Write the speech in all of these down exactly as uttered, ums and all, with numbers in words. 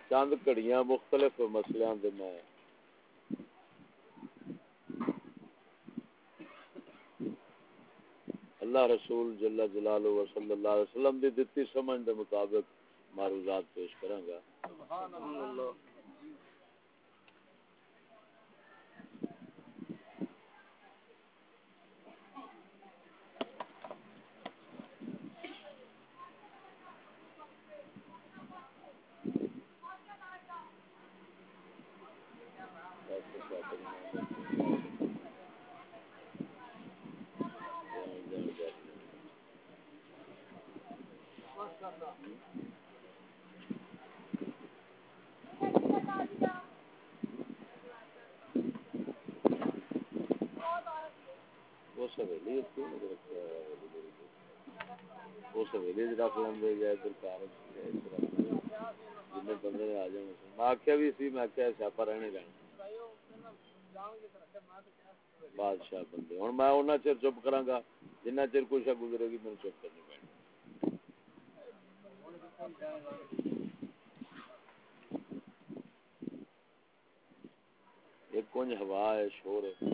چند گھڑیاں مختلف مسئلیاں دے میں اللہ رسول جل جلالہ و صلی اللہ علیہ وسلم دی دتی سمجھ دے مطابق معروضات پیش کراں گا. سبحان اللہ. وہ سویلی وہ سویلی رکھ لیں یا ادھر کار جن بندے آ جائیں. میں آخیا بھی سی میں آخیا سیاپا رہنے رہنا بادشاہ بندے. ہوں میں اُنہ چر چپ کراں گا جنہ چر کوئی شا گزرے گی میرے چپ کرنی پڑے. ایک کونج ہوا ہے شور ہے.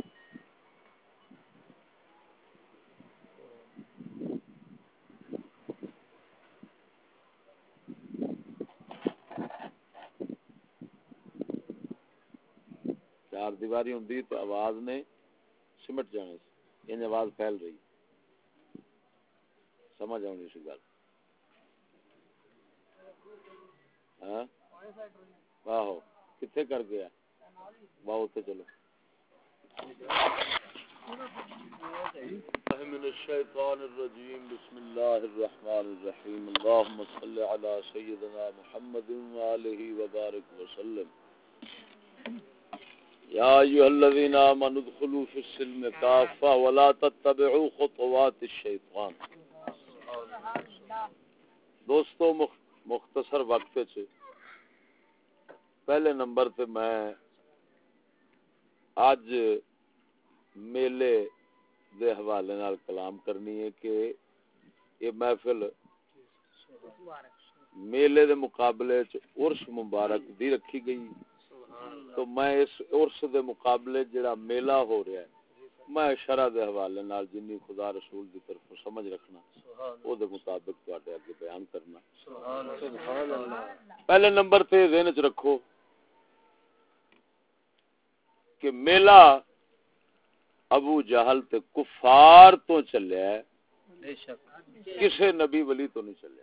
چار دیواری ہوندی تو آواز نے سمٹ جانے سے ان آواز پھیل رہی سمجھ آؤں سی گل. ہاں آہو کتنے کر گیا واہ اتنے چلو. من الشیطان الرجیم بسم اللہ الرحمن الرحیم اللهم صل علی سیدنا محمد وآلہ وبارک وسلم. یا ایھا الذین آمنوا ادخلوا فی السلم کافۃ ولا تتبعوا خطوات الشیطان. دوستو مختصر وقت وچ پہلے نمبر تے میں اج میلے دے حوالے نال کلام کرنی ہے کہ یہ محفل میلے دے مقابلے چ عرس مبارک دی رکھی گئی. تو میں اس عرس دے مقابلے جڑا میلہ ہو رہا ہے میں شرع دے حوالے نال جنی خدا رسول دی طرف سمجھ رکھنا او دے مطابق تواڈے اگے بیان کرنا. سبحان اللہ. پہلے نمبر تے ذہن وچ رکھو کہ میلہ ابو جہل تے کفار تو چلیا ہے بے شک کسے نبی ولی تو نہیں چلیا.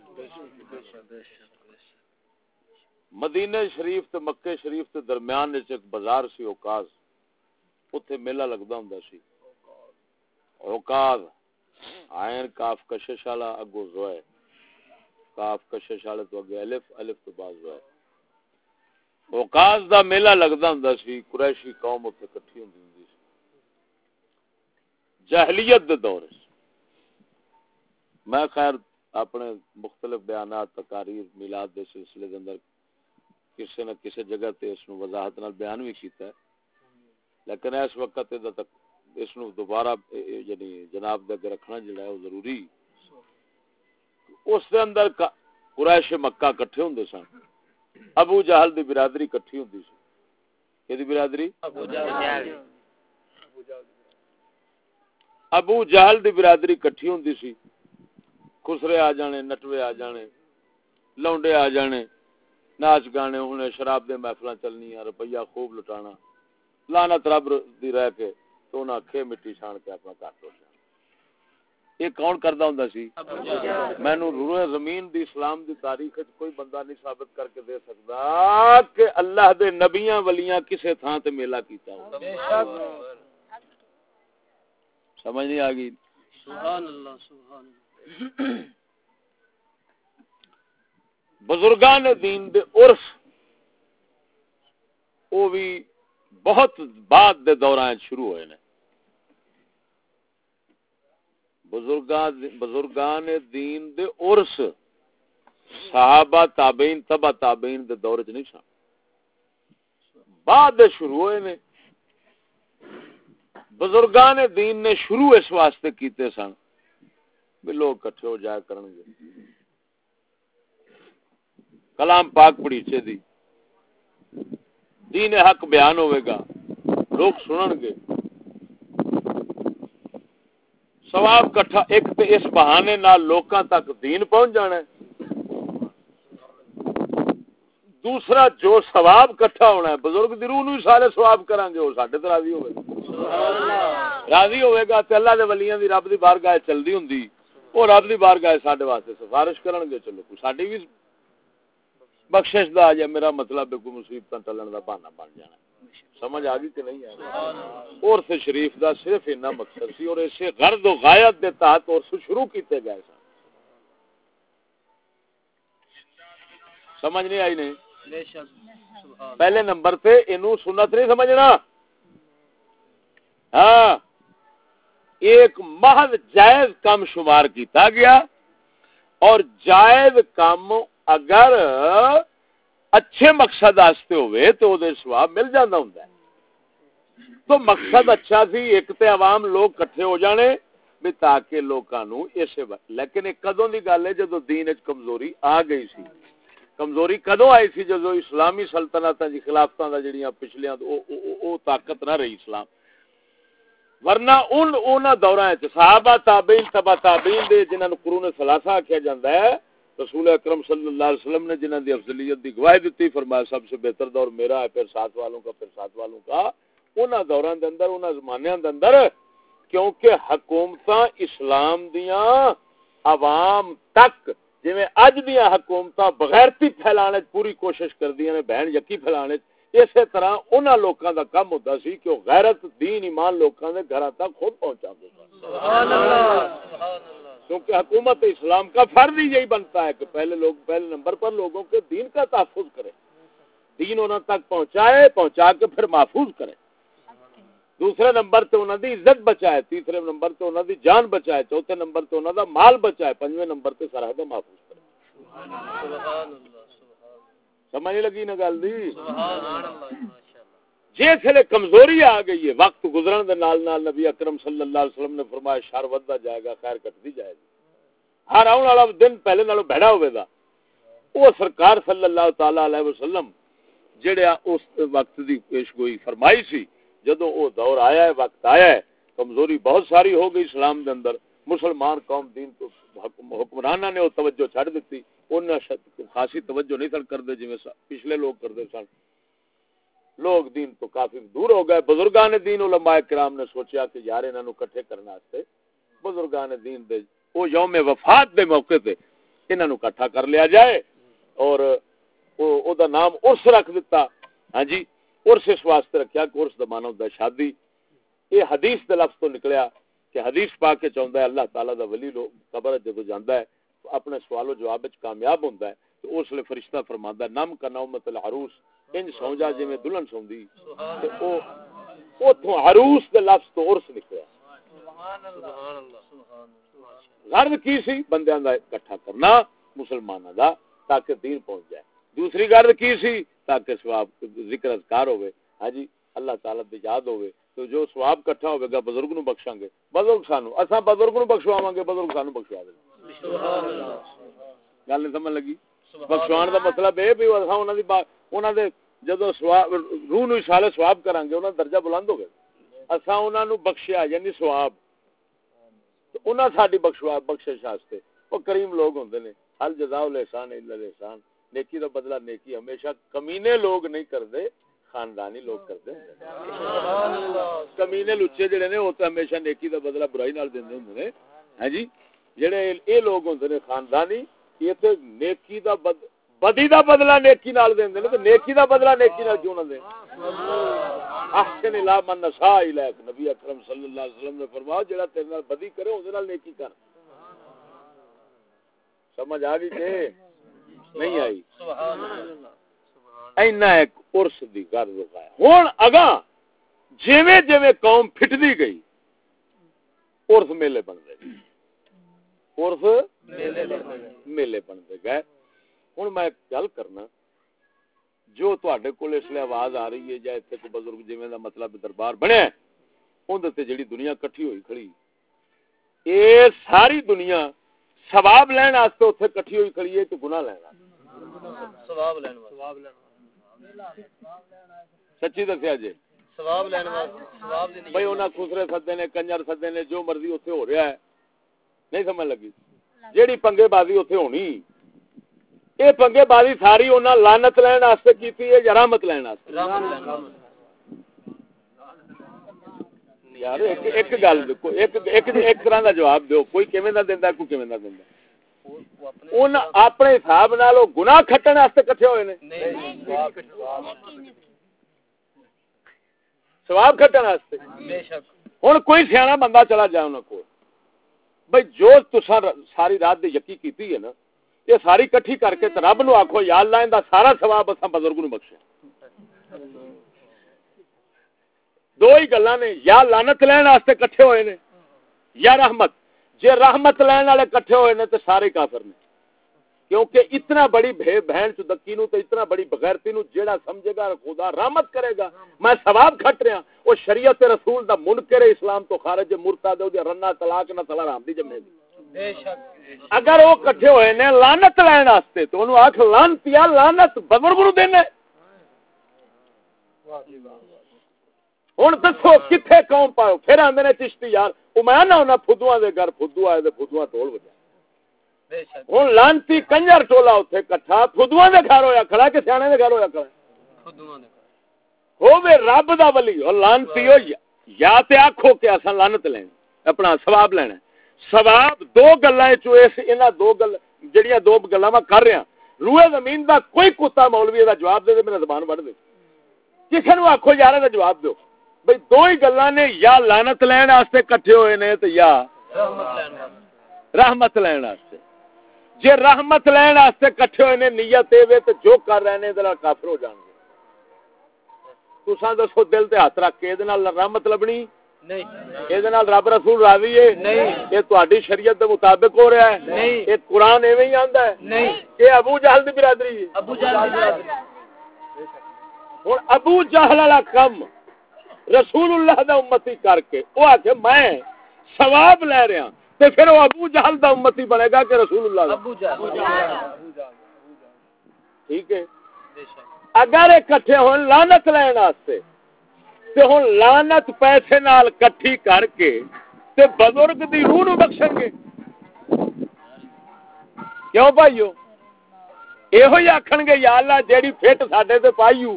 مدینہ شریف تے مکہ شریف تے درمیان وچ ایک بازار سی اوقاز اوتھے میلہ لگدا ہوندا سی. اوقاز عین کاف کشش والا اگو زوئے کاف کشش والے تو اگے الف الف تو بعد زوئے. اوقاز دا میلہ لگدا ہوندا سی. قریشی قوم اوتھے اکٹھی ہوندی ہوندی سی جاہلیت دے دور وچ. میں خیر اپنے مختلف بیانات تقاریر میلاد دے سلسلے دے اندر کسی نہ کسی جگہ تے اس نو وضاحت نال بیان بھی کیتا ہے لیکن اس وقت تک اس نو دوبارہ یعنی جناب دے اگے رکھنا جڑا ہے وہ ضروری. اس دے اندر قریش مکہ اکٹھے ہوندے سن. ابو جہل دی برادری اکٹھی ہوندی سی. کدی برادری ابو جہل ابو جہل دی برادری اکٹھی ہوندی سی. خسرے آ جانے نٹوے آ جانے لونڈے آ جانے ناچ گانے ہونے شراب دے محفلاں چلنیاں روپیہ خوب لٹانا لعنت رب دی رہ کے تو نہ کھے مٹی چھان کے اپنا گھر ٹوٹ جانا. یہ کون کردا ہوندا سی؟ مینوں روئے زمین دی اسلام دی تاریخ وچ کوئی بندہ نہیں ثابت کر کے دے سکدا کہ اللہ دے نبیاں ولیاں کسے تھاں تے میلہ کیتا ہو. بے شک سمجھ نہیں آ گئی. سبحان اللہ سبحان اللہ. بزرگان دین دے عرف وہ بھی بہت بعد دے دوران شروع ہوئے نے. بزرگان بزرگان دین دے عرس صحابہ تابعین تبع تابعین دے دور وچ نہیں سن بعد دے شروع ہوئے نے. بزرگان دین نے شروع اس واسطے کیتے سن بھی لوگ کٹھے ہو جایا کرن گے کلام پاک پڑھیچے دی دین حق بیان ہوئے گا، لوگ سنن گے، ثواب کٹھا ایک تے اس بہانے نال لوکاں تک دین پہنچ جانا ہے، دوسرا جو ثواب کٹھا ہونا ہے بزرگ دی روح نو سارے ثواب کران گے، وہ ساڈے تے راضی ہوئے گا، راضی ہوئے گا تے اللہ دے ولیاں دی رب دی بارگاہ چلدی ہوندی، او رب دی بارگاہ ساڈے واسطے سفارش کرن گے، چلو کوئی ساڈی بھی بخشش دا یا میرا مطلب ہے کوئی مصیبتاں ٹلن دا بہانہ بن جانا۔ سمجھ آ گئی کہ نہیں آ اور سے شریف دا صرف اتنا مقصد سی، اور اسے غرض و غایت دے تحت اور سے شروع کیتے گئے سن۔ سمجھ نہیں آئی نہیں؟ پہلے نمبر تے اینو سنت نہیں سمجھنا، ہاں ایک محض جائز کام شمار کیتا گیا، اور جائز کام اگر اچھے مقصد واسطے ہوئے تو دے ثواب مل جاندا ہوندا ہے۔ تو مقصد اچھا سی، ایک تے عوام لوگ کٹھے ہو جانے بھی تاکہ لوکاں نو اسے، لیکن ایک کدوں دی گل ہے جدوں دین وچ کمزوری آ گئی سی۔ کمزوری کدوں آئی سی؟ جدوں اسلامی سلطنتاں دی خلافتاں دا جڑیاں پچھلیاں او او طاقت نہ رہی اسلام، ورنہ ان انہاں دوراں وچ صحابہ تابعین تبع تابعین دے جنہاں نو قرون ثلاثہ آکھیا جاندا ہے، رسول اکرم صلی اللہ علیہ وسلم نے جنہاں دی افضلیت دی گواہی دیتی، فرمایا سب سے بہتر دور میرا ہے، پھر ساتھ والوں کا، پھر ساتھ والوں کا۔ انہاں دوراں دے اندر، انہاں زمانیاں دے اندر، کیونکہ حکومتاں اسلام دیاں عوام تک جویں اج دیاں حکومتاں بغیرتی پھیلانے پوری کوشش کردیاں نے، بہن یکی پھیلانے، اسی طرح انہاں لوکاں دا کم ہوندا سی کہ وہ غیرت دین ایمان لوکاں دے گھراں تک خود پہنچاندے سن۔ سبحان اللہ، کیونکہ حکومت اسلام کا فرض ہی یہی بنتا ہے کہ پہلے لوگ پہلے نمبر پر لوگوں کے دین کا تحفظ کرے، دین انہاں تک پہنچائے، پہنچا کے پھر محفوظ کرے، دوسرے نمبر تے انہاں دی عزت بچائے، تیسرے نمبر تے انہاں دی جان بچائے، چوتھے نمبر تے انہاں دا مال بچائے، پنجویں نمبر تے سرحد محفوظ کرے۔ سبحان اللہ، سمجھ لگی نا گل دی؟ سبحان اللہ، جس لے کمزوری آ گئی ہے، وقت گزرن دے نال نال نبی اکرم صلی اللہ علیہ وسلم نے فرمایا شر ودتا جائے گا، خیر کٹتی جائے گی، ہر آن والا دن پہلے نالوں بھڑا ہوئے گا۔ وہ سرکار صلی اللہ تعالی علیہ وسلم جڑے اس وقت دی پیشگوئی فرمائی سی، جدوں وہ دور آیا ہے، وقت آیا ہے، کمزوری بہت ساری ہو گئی اسلام دے اندر، مسلمان قوم دین تو حکمراناں نے وہ توجہ چھڑ دیتی، انہاں خاصی توجہ نہیں سن کردے جویں پچھلے لوگ کردے سن، لوگ دین تو کافی دور ہو گئے۔ بزرگان دین علماء کرام نے سوچیا کہ یار انہاں نو اکٹھے کرنے واسطے بزرگان دین دے او یوم وفات دے موقع تے انہاں نو اکٹھا کر لیا جائے، اور او او دا نام عرس رکھ دیتا۔ ہاں جی، عرس اس واسطے رکھیا کہ عرس دا معنی ہوندا ہے شادی۔ یہ حدیث دے لفظ تو نکلیا کہ حدیث پاک وچ آندا ہے اللہ تعالی دا ولی لوگ قبر جدوں جاندا ہے اپنے سوال و جواب وچ کامیاب ہوندا ہے تو اس لیے فرشتہ فرماندا ہے نم کا نومت العروس، انج سو جا جویں دلہن سوندی، تے او اوتھوں عروس دے لفظ تو عرس نکلیا۔ سبحان اللہ، سبحان اللہ۔ غرض کی سی؟ بندیاں دا اکٹھا کرنا مسلماناں دا تاکہ دین پہنچ جائے۔ دوسری غرض کی سی؟ تاکہ ثواب ذکر اذکار ہوے، ہاں جی اللہ تعالی دی یاد ہوے، تو جو ثواب اکٹھا ہوے گا بزرگ نو بخشاں گے، بزرگ سانو، اساں بزرگ نو بخشواواں گے، بزرگ سانو بخشوا دے۔ سبحان اللہ، گل نہیں سمجھ لگی؟ بخشوان دا مطلب اے بھی اساں انہاں دی انہاں دے جدوں ثواب روح نو اشارہ ثواب کران گے، انہاں دا درجہ بلند ہوگا، اساں انہاں نو بخشیا یعنی ثواب، تو انہاں ساڈی بخشوا بخشش واسطے او کریم لوگ ہوندے نے، ہل جزاء الاحسان الا الاحسان، نیکی دا بدلہ نیکی، ہمیشہ کمینے لوگ نہیں کردے، خاندانی لوگ کردے۔ سبحان اللہ، کمینے لچے جڑے نے او تے ہمیشہ نیکی دا بدلہ برائی نال دیندے ہوندے نے، ہاں جی جڑے اے لوگ ہوندے نے خاندانی، یہ تے نیکی دا بد بدی دا بدلہ نیکی نال دیندے نے، تے نیکی دا بدلہ نیکی نال کیوں نہ دین؟ احسن الی من اساء الیک، نبی اکرم صلی اللہ علیہ وسلم نے فرمایا جڑا تیرے نال بدی کرے اون دے نال نیکی کر۔ سمجھ آ گئی کہ نہیں آئی؟ سبحان اللہ، اینا ایک عرس دی غرض ہے۔ ہن اگاں جویں جویں قوم پھٹدی گئی عرس میلے بندے گئے، عرس میلے بندے گئے۔ ہن میں گل کرنا جو تواڈے کول اس لیے آواز آ رہی ہے، یا ایتھے کوئی بزرگ جویں دا مطلب دربار بنیا اون تے جڑی دنیا کٹھی ہوئی کھڑی، اے ساری دنیا ثواب لین واسطے اوتھے کٹھی ہوئی کھڑی ہے کہ گناہ لین واسطے؟ ثواب لینا ثواب لینا سچی دسیا جی ثواب لینا ثواب دی بھائی انہاں خسرے سدے نے کنجر سدے نے جو مرضی اوتھے ہو رہا ہے نہیں سمجھ لگی جیڑی پنگے بازی اوتھے ہونی اے پنگے بازی ساری انہاں لعنت لین واسطے کیتی ہے یا رحمت لین واسطے یار ایک ایک گل دیکھو ایک ایک ایک طرح دا جواب دیو کوئی کیویں دا دیندا کوئی کیویں دا دیندا اون اپنے حساب نال او گناہ کھٹن واسطے کٹھے ہوئے نے ثواب کھٹن واسطے بے شک ہن کوئی سیاںا بندہ چلا جائے انہاں کول بھئی جو تساں ساری رات دی یقین کیتی ہے نا یہ ساری کٹھی کر کے تے رب نو آکھو یا اللہ ایندا سارا ثواب اساں بزرگ نو بخشے دو ہی گلاں نے یا لعنت لین واسطے کٹھے ہوئے نے یا رحمت جے رحمت لین والے کٹھے ہوئے نے تے سارے کافر نے کیونکہ اتنا بڑی بہن چدکی نو تے اتنا بڑی بغیرتی نو جیڑا سمجھے گا خدا رحمت کرے گا میں ثواب کھٹ رہا او شریعت رسول دا منکر اسلام تو خارج مرتد او دی رنا طلاق نہ طلاق حرام دی جمے گی بے شک اگر وہ کٹھے ہوئے نے لعنت لین واسطے تو انہوں آکھ لعنتیا لعنت بزرگ نو دینا ہن دسو کتھے قوم پاؤ پھر آندے نے چشتی یار او میں نہ انہاں فدواں دے گھر فدو آئے تے فدواں ٹول وجا بے شک ہن لعنتی کنجر ٹولا اوتھے کٹھا فدواں دے گھر ہویا کھڑا کہ سیانے دے گھر ہویا کھڑا فدواں دے ہووے رب دا ولی او لعنتی ہو یا تے آکھو کہ اساں لعنت لین اپنا ثواب لینا ثواب دو گلاں چوں اس انہاں دو گل جڑیاں دو گلاں میں کر رہا روئے زمین دا کوئی کتا مولوی دا جواب دے دے میرا زبان وڑ دے کسے نو آکھو یار دا جواب دیو بھئی دو ہی گلاں نے یا لعنت لین واسطے کٹھے ہوئے نے تے یا رحمت لینا رحمت لین واسطے جے رحمت لین واسطے کٹھے ہوئے نے نیت اے وے تے جو کر رہے نے دل کافر ہو جان گے تساں دسو دل تے ہاتھ رکھ کے اے نال رحمت لبنی نہیں اے نال رب رسول راضی ہے نہیں اے تہاڈی شریعت دے مطابق ہو رہا ہے نہیں اے قرآن ایویں ہی آندا ہے نہیں اے ابو جہل دی برادری ہے ابو جہل دی برادری ہن ابو جہل والا کم رسول اللہ دا امتی کر کے او آکھے میں ثواب لے رہا تے پھر وہ ابو جہل دا امتی بنے گا کہ رسول اللہ دا ابو جہل ٹھیک ہے اگر اکٹھے ہون لعنت لین واسطے تے ہن لعنت پیسے نال کٹھی کر کے تے بزرگ دی روح نو بخشن گے کیوں بھائیو ایہو ہی آکھن گے یا اللہ جیڑی پھٹ ساڈے تے پائیو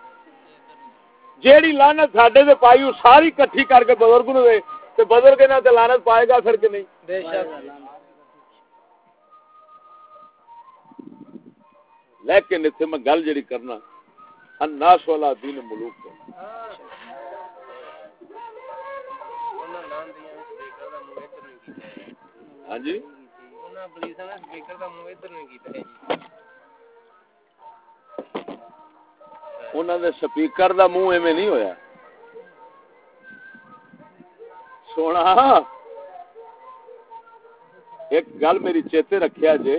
جیڑی لعنت ساڈے تے پائیو ساری کٹھی کر کے بزرگ نو دے تے بزرگ نال تے لعنت پائے گا پھر کہ نہیں بے شک لیکن اتنے میں گل جڑی کرنا الناس والا دین ملوک ہاں جی انہوں نے سپیکر دا منہ ایویں نہیں ہویا سونا ایک گل میری چیتے رکھیا جے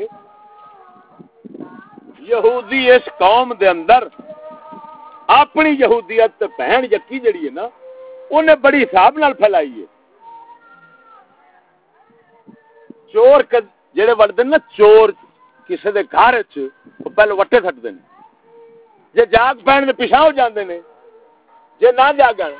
یہودی اس قوم دے اندر اپنی یہودیت تے بہن یکی جڑی ہے نا انہیں بڑی حساب نال پھیلائی ہے چور جڑے وڑدے نا چور کسے دے گھر وچ پہلے وٹے سٹ دے جے جاگ پین دے پیچھے ہو جاندے نے جے نہ جاگن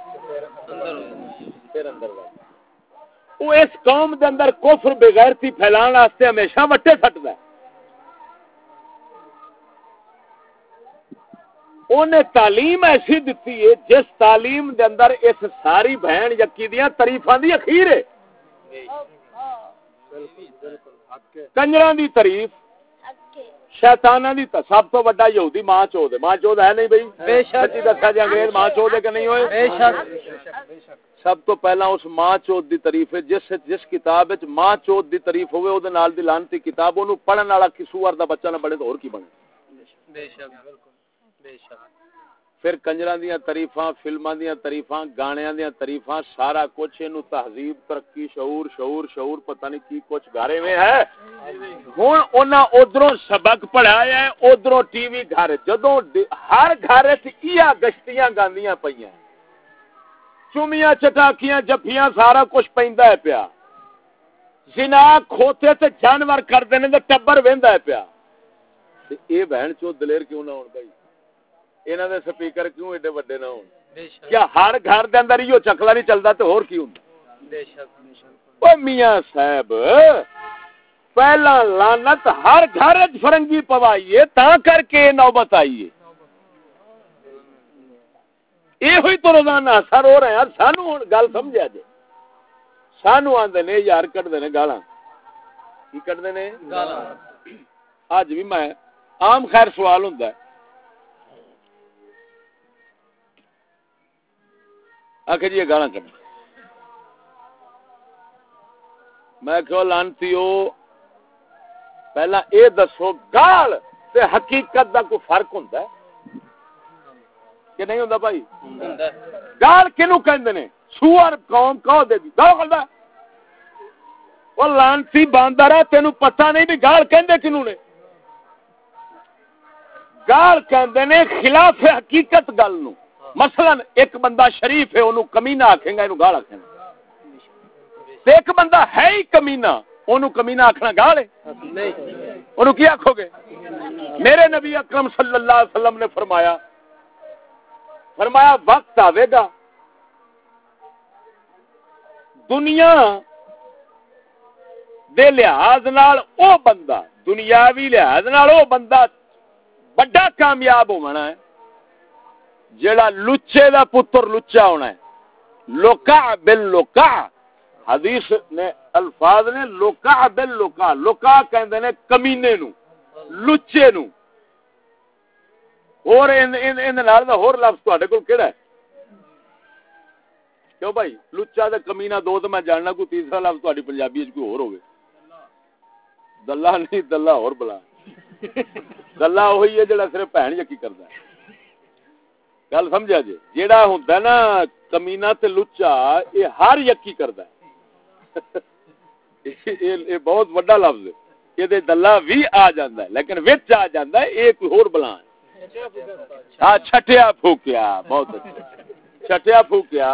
پھر اندر وہ اس قوم دے اندر کفر بے غیرتی پھیلان واسطے ہمیشہ وٹے سٹدا ہے انہیں تعلیم ایسی دیتی ہے جس تعلیم دے اندر اس ساری بہن یکی دیاں تعریفاں دی اخیر ہے کنجراں دی تعریف شیطاناں دی سب تو بڑا یہودی ماں چود ہے ماں چود ہے نہیں بھائی بے شک سچی دسیا جی انگریز ماں چود ہے کہ نہیں ہوئے بے شک سب تو پہلا اس ماں چود دی تعریف ہے جس جس کتاب وچ ماں چود دی تعریف ہوے او دے نال دی لعنتی کتاب اونوں پڑھن والا کسوور دا بچہ نہ بڑے تو اور کی بنے بے شک بے شک پھر کنجراں دیاں تعریفاں فلماں دیاں تعریفاں گانیاں دیاں تعریفاں سارا کچھ اینو تہذیب ترقی شعور شعور شعور پتہ نہیں کی کچھ گارے میں ہے ہن انہاں ادھروں سبق پڑھایا ہے ادھروں ٹی وی گھر جدوں ہر گھر وچ ایہا گشتیاں گاندیاں پیاں چومیاں چٹاکیاں جفیاں سارا کچھ پیندا ہے پیا زنا کھوتے تے جانور کردے نے تے ٹبر ویندا ہے پیا تے اے بہن چو دلیر کیوں نہ ہون بھائی انہاں دے سپیکر کیوں ایڈے وڈے نہ ہون کیا ہر گھر دے اندر ایو چکلا نہیں چلدا تے ہور کی ہوندا بے شک او میاں صاحب پہلا لعنت ہر گھر وچ فرنگی پوائیے تاں کر کے نوبت آئی ہے اے ہوئی تو روزانہ سر ہو رہے ہیں سانو ہن گل سمجھا جے سانو آندے نے یار کڈ دے نے گالاں کی کڈ دے نے گالاں اج بھی میں عام خیر سوال ہوندا ہے آکھے جی یہ گالاں کڈ میں کہو لانتیو پہلا اے دسو گال تے حقیقت دا کوئی فرق ہوندا ہے کہ نہیں ہوندا بھائی گال کینو کہندے نے سوار قوم کہو دے دی گال کہندا او لانتی باندارا تینوں پتہ نہیں بھی گال کہندے کینو نے گال کہندے نے خلاف حقیقت گل نو مثلا ایک بندہ شریف ہے اونوں کمینہ آکھے گا اینو گال آکھے گا تے ایک بندہ ہے ہی کمینہ اونوں کمینہ آکھنا گال ہے نہیں اونوں کی آکھو گے میرے نبی اکرم صلی اللہ علیہ وسلم نے فرمایا فرمایا وقت آوے گا دنیا دے لحاظ نال او بندہ دنیاوی لحاظ نال او بندہ بڑا کامیاب ہونا ہے جیڑا لچے دا پتر لچا ہونا ہے لوکا باللوکا حدیث نے الفاظ نے لوکا باللوکا لوکا کہندے نے کمینے نو لچے نو اور ان ان ان نال دا ہور لفظ تواڈے کول کیڑا ہے کیوں بھائی لچا تے کمینہ دو تے میں جاننا کوئی تیسرا لفظ تواڈی پنجابی وچ کوئی ہور ہوے دلہ نہیں دلہ اور بلا دلہ وہی ہے جڑا صرف بہن یقین کردا ہے گل سمجھا جی جیڑا ہوندا نا کمینہ تے لچا اے ہر یقین کردا ہے اے بہت بڑا لفظ ہے کہ دے دلہ بھی آ جاندا ہے لیکن وچ آ جاندا ہے اے کوئی ہور بلا ہے ہاں چھٹیا پھوکیا بہت اچھا چھٹیا پھوکیا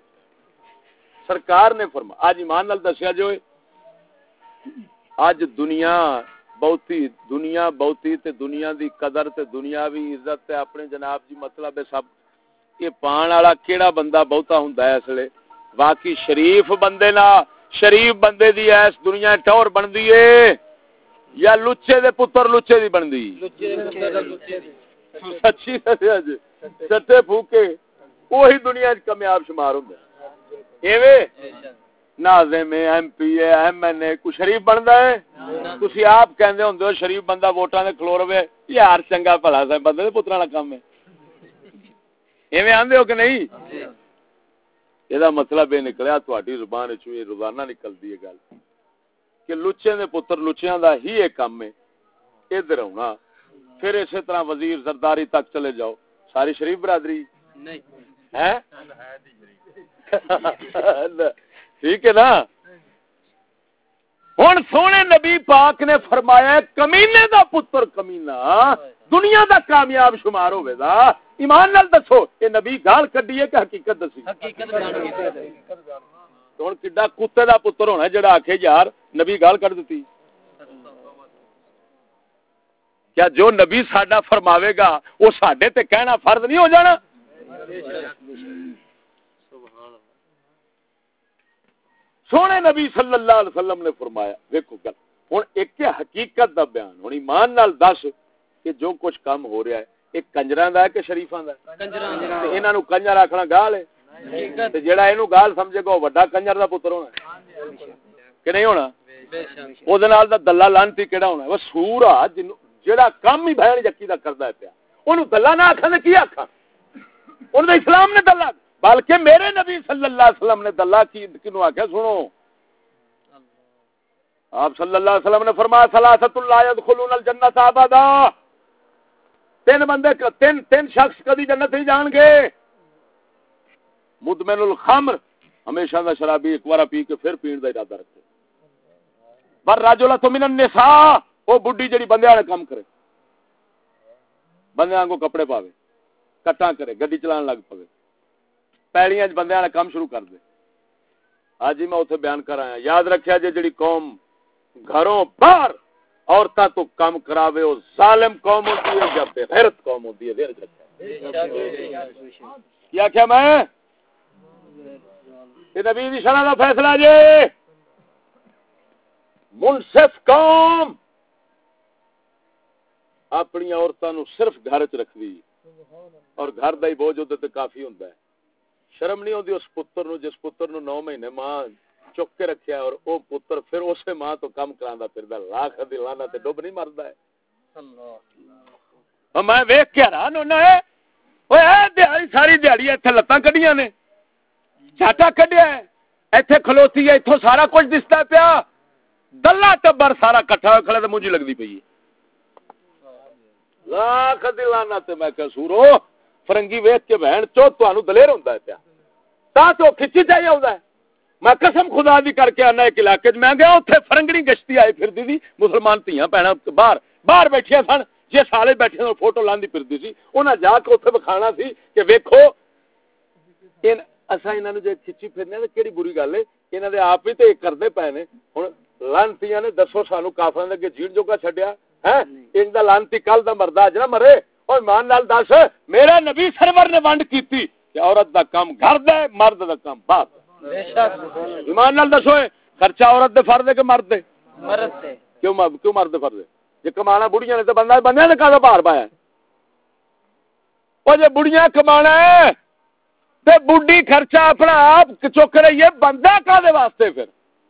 سرکار نے فرمایا اج ایمان نال دسیا جو اج دنیا بہتی دنیا بہتی تے دنیا دی قدر تے دنیاوی عزت تے اپنے جناب جی مطلب ہے سب یہ پان والا کیڑا بندہ بہتا ہوندا ہے اسلے باقی شریف بندے نا شریف بندے دی اس دنیا ٹور بندی ہے یا لچے دے پتر لچے دی بندی لچے پتر لچے دی سچی دسیا جی سٹے پھوکے وہی دنیا وچ کامیاب شمار ہوندا ہے ایویں ناظم M P A M N A کوئی شریف بندا ہے تسی آپ کہندے ہوندے ہو شریف بندہ ووٹاں دے کھلو رہے یار چنگا بھلا سا بندے دے پتراں دا کام ہے ایویں آندے ہو کہ نہیں یہ مطلب یہ نکلیا تہاڈی زبان وچوں یہ روزانہ نکلدی ہے گل کہ لچے دے پتر لچیاں دا ہی ایک کام ہے ادھر ہونا پھر اسی طرح وزیر زرداری تک چلے جاؤ ساری شریف برادری نہیں ہیں ٹھیک ہے نا ہن سونے نبی پاک نے فرمایا کمینے دا پتر کمینہ دنیا دا کامیاب شمار ہوے گا ایمان نال دسو کہ نبی گال کڈی ہے کہ حقیقت دسی حقیقت جان کے ہن کڈا کتے دا پتر ہونا جڑا آکھے یار نبی گال کڈ دتی کیا جو نبی ساڈا فرماوے گا وہ ساڈے تے کہنا فرض نہیں ہو جانا سونے نبی صلی اللہ علیہ وسلم نے فرمایا دیکھو گل ہن ایک حقیقت دا بیان ہن ایمان نال دس کہ جو کچھ کام ہو رہا ہے ایک کنجراں دا ہے کہ شریفاں دا ہے کنجراں تے انہاں نو کنجر آکھنا گال ہے تے جیڑا اینو گال سمجھے گا او بڑا کنجر دا پتر ہونا کہ نہیں ہونا او دے نال دا دلہ لعنتی کیڑا ہونا وہ سورا جنوں جیڑا کام ہی بہن یقین دا کردا ہے پیا اونوں دلہ نہ آکھن کی آکھاں اون دے اسلام نے دلہ بلکہ میرے نبی صلی اللہ علیہ وسلم نے دلہ کی کینو آکھیا سنو آپ صلی اللہ علیہ وسلم نے فرمایا ثلاثۃ لا يدخلون الجنۃ ابدا تین بندے تین تین شخص کبھی جنت نہیں جان گے مدمن الخمر ہمیشہ دا شرابی ایک بار پی کے پھر پین دا ارادہ رکھے بر رجلۃ من النساء او بڈھی جڑی بندے والے کام کرے بندیاں کو کپڑے پاوے کٹاں کرے گڈی چلان لگ پے پیڑیاں وچ بندیاں والے کام شروع کر دے اج ہی میں اوتھے بیان کر آیا یاد رکھیا جے جڑی قوم گھروں باہر عورتاں تو کام کراوے او ظالم قوم ہوتی ہے یا بے غیرت قوم ہوتی ہے. دیر کیا کیا میں یہ نبی دی شرع دا فیصلہ جے. منصف قوم اپنی عورتاں نو صرف گھر چ رکھدی اور گھر دا ہی بوجھ ہوتے تے کافی ہوندا ہے. شرم نہیں ہوندی اس پتر نو جس پتر نو نو مہینے ماں چک کے رکھیا اور او پتر پھر اسے ماں تو کم کراندا پھردا. لاکھ دی لعنت تے ڈب نہیں مردا ہے. اللہ میں ویکھ کے حیران ہونا ہے. اوے دیہاڑی ساری دیہاڑی ایتھے لتاں کڈیاں نے چاٹا کڈیا ہے ایتھے کھلوتی ہے ایتھوں سارا کچھ دستا پیا. دلہ ٹبر سارا کٹھا کھڑا تے مجھے لگدی پئی ہے. لاکھ دی لعنت تے میں کہ سورو فرنگی ویکھ کے بہن چو تانوں دلیر ہوندا ہے پیا تا تو کھچی چاہیے ہوندا ہے. میں قسم خدا دی کر کے آنا ایک علاقے میں گیا اوتھے فرنگڑی گشتی آئی پھردی سی. مسلمان تیاں بہناں باہر باہر بیٹھیاں سن جے سالے بیٹھے سن فوٹو لاندی پھردی سی. انہاں جا کے اوتھے بکھانا سی کہ ویکھو ان اساں انہاں نوں جے کھچی پھرنے تے کیڑی بری گل ہے. انہاں دے آپ ہی تے کردے پئے نے. ہن لعنتیاں نے دسو سانو کافراں دے اگے جیڑ جو کا چھڈیا ہے. ان دا لعنتی کل دا مردا اج نہ مرے. اور ایمان نال دس میرا نبی سرور نے ونڈ کیتی کہ عورت دا کام گھر دا ہے مرد دا کام باہر. بے شک ایمان نال دسو خرچہ عورت دے فرض ہے کہ مرد دے؟ مرد دے. کیوں کیوں مرد دے فرض ہے؟ جے کمانا بڑھیاں نے تے بندہ بندیاں نے کاہدا باہر پایا. او جے بڑھیاں کمانا ہے تے بڈھی خرچہ اپنا آپ چک رہی ہے بندہ کاہدے واسطے پھر؟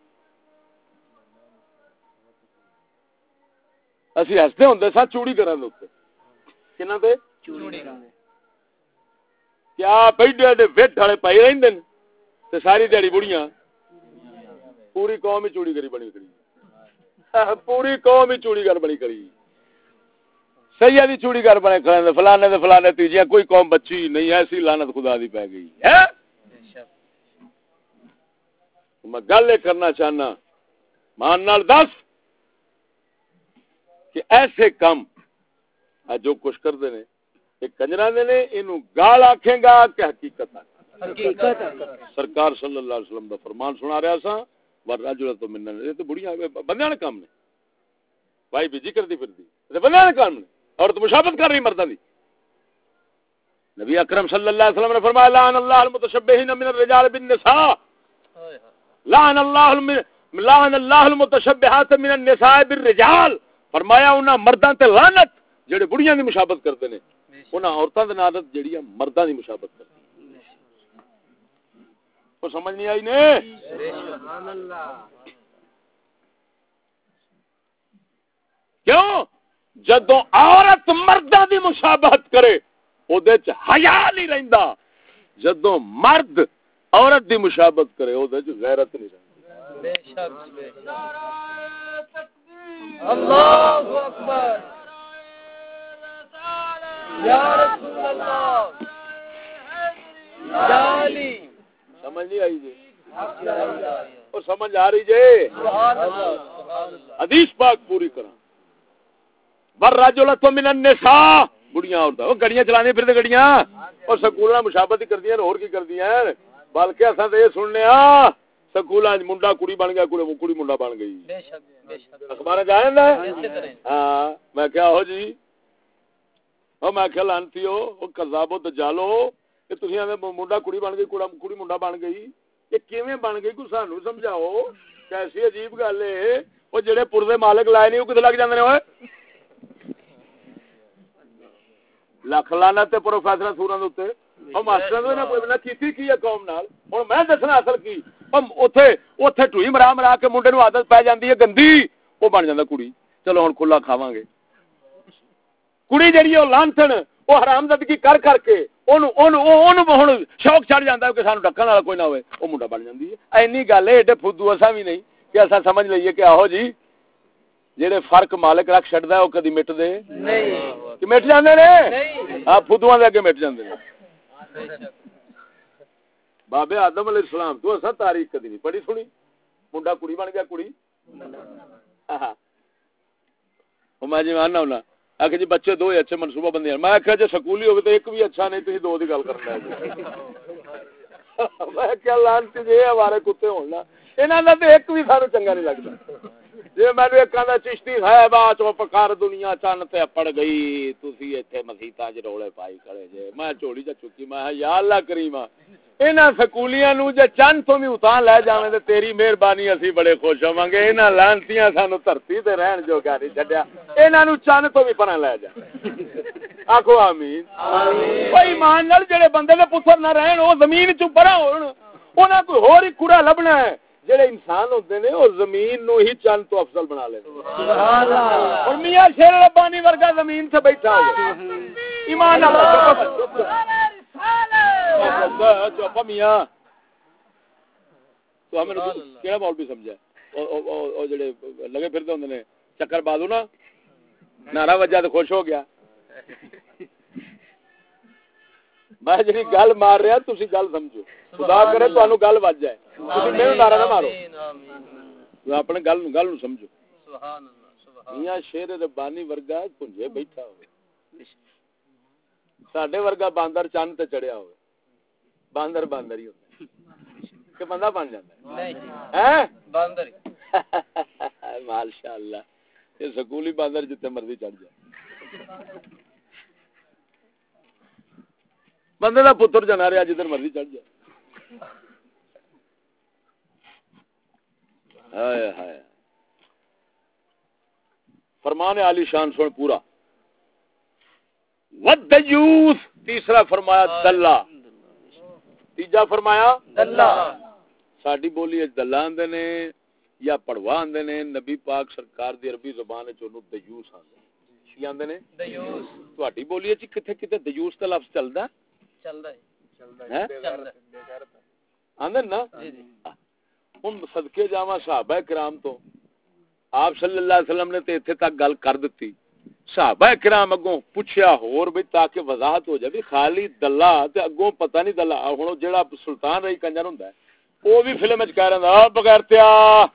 اسی ہستے ہوندے سا چوڑی کرن دے اوتے کنا تے چوڑی کرن کیا پیڈے دے وڈ والے پائی رہندے نے تے ساری دیہڑی بڑیاں پوری قوم ہی چوڑی کری بنی کری. پوری قوم ہی چوڑی کر بنی کری. سیاح دی چوڑی کر بنے کھڑے فلانے دے فلانے تیجیاں کوئی قوم بچی نہیں. ایسی لعنت خدا دی پی گئی ہے. میں گل یہ کرنا چاہنا مان نال دس کہ ایسے کم جو کچھ کرتے ہیں یہ کنجراں دے نے. اینو گال آکھیں گا کہ حقیقت حقیقت سرکار صلی اللہ علیہ وسلم دا فرمان سنا رہا سا ورجل تو من یہ تو بڑیاں بندیاں نے کام نے بھائی بجی کرتی پھردی تے بندیاں نے کام نے اور تو مشابہت کر رہی مرداں دی. نبی اکرم صلی اللہ علیہ وسلم نے فرمایا لعن اللہ المتشبہین من الرجال بالنساء لعن اللہ لعن اللہ المتشبہات من النساء بالرجال. فرمایا انہاں مرداں تے لعنت جڑے بڑیاں دی مشابہت کرتے نے انہاں عورتاں دے نال جڑیاں مرداں دی مشابہت کرتے کو سمجھ نہیں آئی نے. سبحان اللہ. کیوں جدوں عورت مرداں دی مشابہت کرے او دے وچ حیا نہیں رہندا. جدوں مرد عورت دی مشابہت کرے او دے وچ غیرت نہیں رہندی. بے شک اللہ اکبر یا رسول اللہ یا علی. سمجھ نہیں آئی جی اور سمجھ آ رہی جی. حدیث پاک پوری کرا والرجل من النساء بڑیاں عورتاں او گڑیاں چلانے پھر گڑیاں اور سکولاں مشابہت ہی کردیاں اور کی کردیاں بلکہ اساں تے یہ سننے ہاں سکولاں منڈا کڑی بن گیا کڑی کڑی منڈا بن گئی. بے شک بے شک اخبار جائے نا. ہاں میں کیا ہو جی او میں کہ لانتیو او کذابو دجالو کہ تسی آندے منڈا کڑی بن گئی کڑا کڑی منڈا بن گئی یہ کیویں بن گئی کو سانو سمجھاؤ. کیسی عجیب گل ہے. او جڑے پردے مالک لائے نہیں او کتے لگ جاندے نے اوئے لکھ لعنت تے پروفیسر سوراں دے اوتے او ماسٹراں دے نہ کوئی نہ کیتی کی ہے قوم نال. ہن میں دسنا اصل کی اوتھے اوتھے ٹوئی مرا مرا کے منڈے نو عادت پے جاندی ہے گندی او بن جاندا کڑی. چلو ہن کھلا کھاواں گے کڑی جڑی او لانتن او حرام زدگی کر کر کے اونوں اونوں اونوں ہن شوق چڑھ جاندا ہے کہ سانو ڈکن والا کوئی نہ ہوئے او منڈا بن جاندی ہے. اینی گل ہے ایڈے فدو اساں وی نہیں کہ اساں سمجھ لئیے کہ آہو جی جڑے فرق مالک رکھ چھڑدا ہے او کدی مٹ دے نہیں کہ مٹ جاندے نے. ہاں فدوواں دے اگے مٹ جاندے نے. بابے آدم علیہ السلام تو اساں تاریخ کدی نہیں پڑھی سنی. منڈا کڑی بن گیا کڑی ہاں او میں جی ماننا ہونا آخر جی بچے دو ہی اچھے منصوبہ بندی ہیں. میں آخیا جی سکولی ہوگی تو ایک بھی اچھا نہیں تھی دو دی گل کرنا ہے. میں کیا لانتی جی ہمارے کتے ہونا انہاں دا تے ایک بھی سانو چنگا نہیں لگدا. جی مینوں ایک آندا چشتی صاحب آ چپ کر دنیا چن تے پڑ گئی تسی ایتھے مسیتاں وچ رولے پائی کھڑے جے میں چوڑی چ چکی میں یا اللہ کریم انہاں سکولیاں نو جے چن تو بھی اتاں لے جاویں تے تیری مہربانی اسی بڑے خوش ہوواں گے انہاں لعنتیاں سانو دھرتی تے رہن جو گا نہیں چھڈیا انہاں نو چن تو بھی پراں لے جا آکھو آمین آمین بھائی ایمان نال جڑے بندے دے پتر نہ رہن او زمین چوں پراں ہون انہاں کوئی ہور ہی کوڑا لبنا ہے جڑے انسان ہوندے نے او زمین نو ہی چند تو افضل بنا لے سبحان اللہ اور میاں شیر ربانی ورگا زمین سے بیٹھا ہو ایمان اللہ چوپا میاں تو ہمیں کیڑا مولوی سمجھا او جڑے لگے پھردے ہوندے نے چکر بازو نا نعرہ وجہ تے خوش ہو گیا میں جڑی گل مار رہا تسی گل سمجھو خدا کرے تانوں گل وج جائے تسی میرے نعرہ نہ مارو تو اپنے گل گل نو سمجھو سبحان اللہ سبحان میاں شیر ربانی ورگا پنجے بیٹھا ہوئے ساڈے ورگا باندر چند تے چڑھیا ہوئے باندر باندر ہی ہوتا کہ بندہ بن جاتا ہے ہیں باندر ماشاءاللہ یہ سکولی باندر جتے مرضی چڑھ جائے بندے دا پتر جنا رہا جدھر مرضی چڑھ جائے ہائے ہائے فرمان عالی شان سن پورا ودیوس تیسرا فرمایا دلہ تیجا فرمایا دلہ ساڈی بولی وچ دلہ آندے نے یا پڑھوا آندے نے نبی پاک سرکار دی عربی زبان وچ اونوں دیوس آندے نے کی آندے نے دیوس تہاڈی بولی وچ کتے کتے دیوس دا لفظ چلدا چلدا ہے چلدا ہے چلدا ہے آندے نا جی جی ہن صدقے جاواں صحابہ کرام تو آپ صلی اللہ علیہ وسلم نے تے ایتھے تک گل کر دتی صحابہ کرام اگوں پوچھیا ہور بھی تاکہ وضاحت ہو جائے بھی خالی دلہ تے اگوں پتہ نہیں دلہ ہن جیڑا سلطان رہی کنجر ہوندا ہے او بھی فلم وچ کہہ رہا بغیرتیا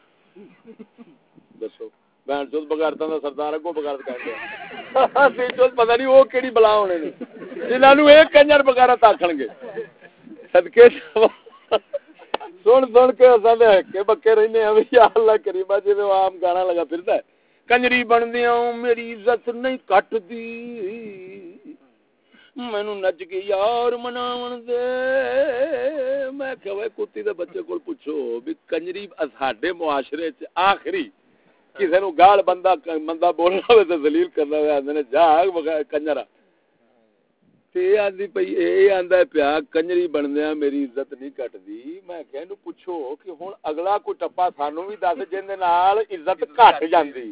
دسو بہن چود بغیرتاں دا سردار اگوں بغیرت کہہ رہا سی چود پتہ نہیں او کیڑی بلا ہونے نے جنہاں نو ایک کنجر بغیرت آکھن گے صدقے سن سن کے اساں دے کے بکے رہنے ہیں یا اللہ کریم جی وہ عام گانا لگا پھردا ہے کنجری بندیاں میری عزت نہیں کٹ دی مینوں نچ کے یار مناون دے میں کہ اوے کتی دے بچے کول پوچھو بھی کنجری ساڈے معاشرے وچ آخری کسے نو گال بندہ بندہ بولنا ہوے تے ذلیل کرنا ہوے آندے نے جا کنجرا تے آندی پئی اے آندا پیا کنجری بندیاں میری عزت نہیں کٹدی میں کہ اینو پوچھو کہ ہن اگلا کوئی ٹپا سانو بھی دس جن دے نال عزت گھٹ جاندی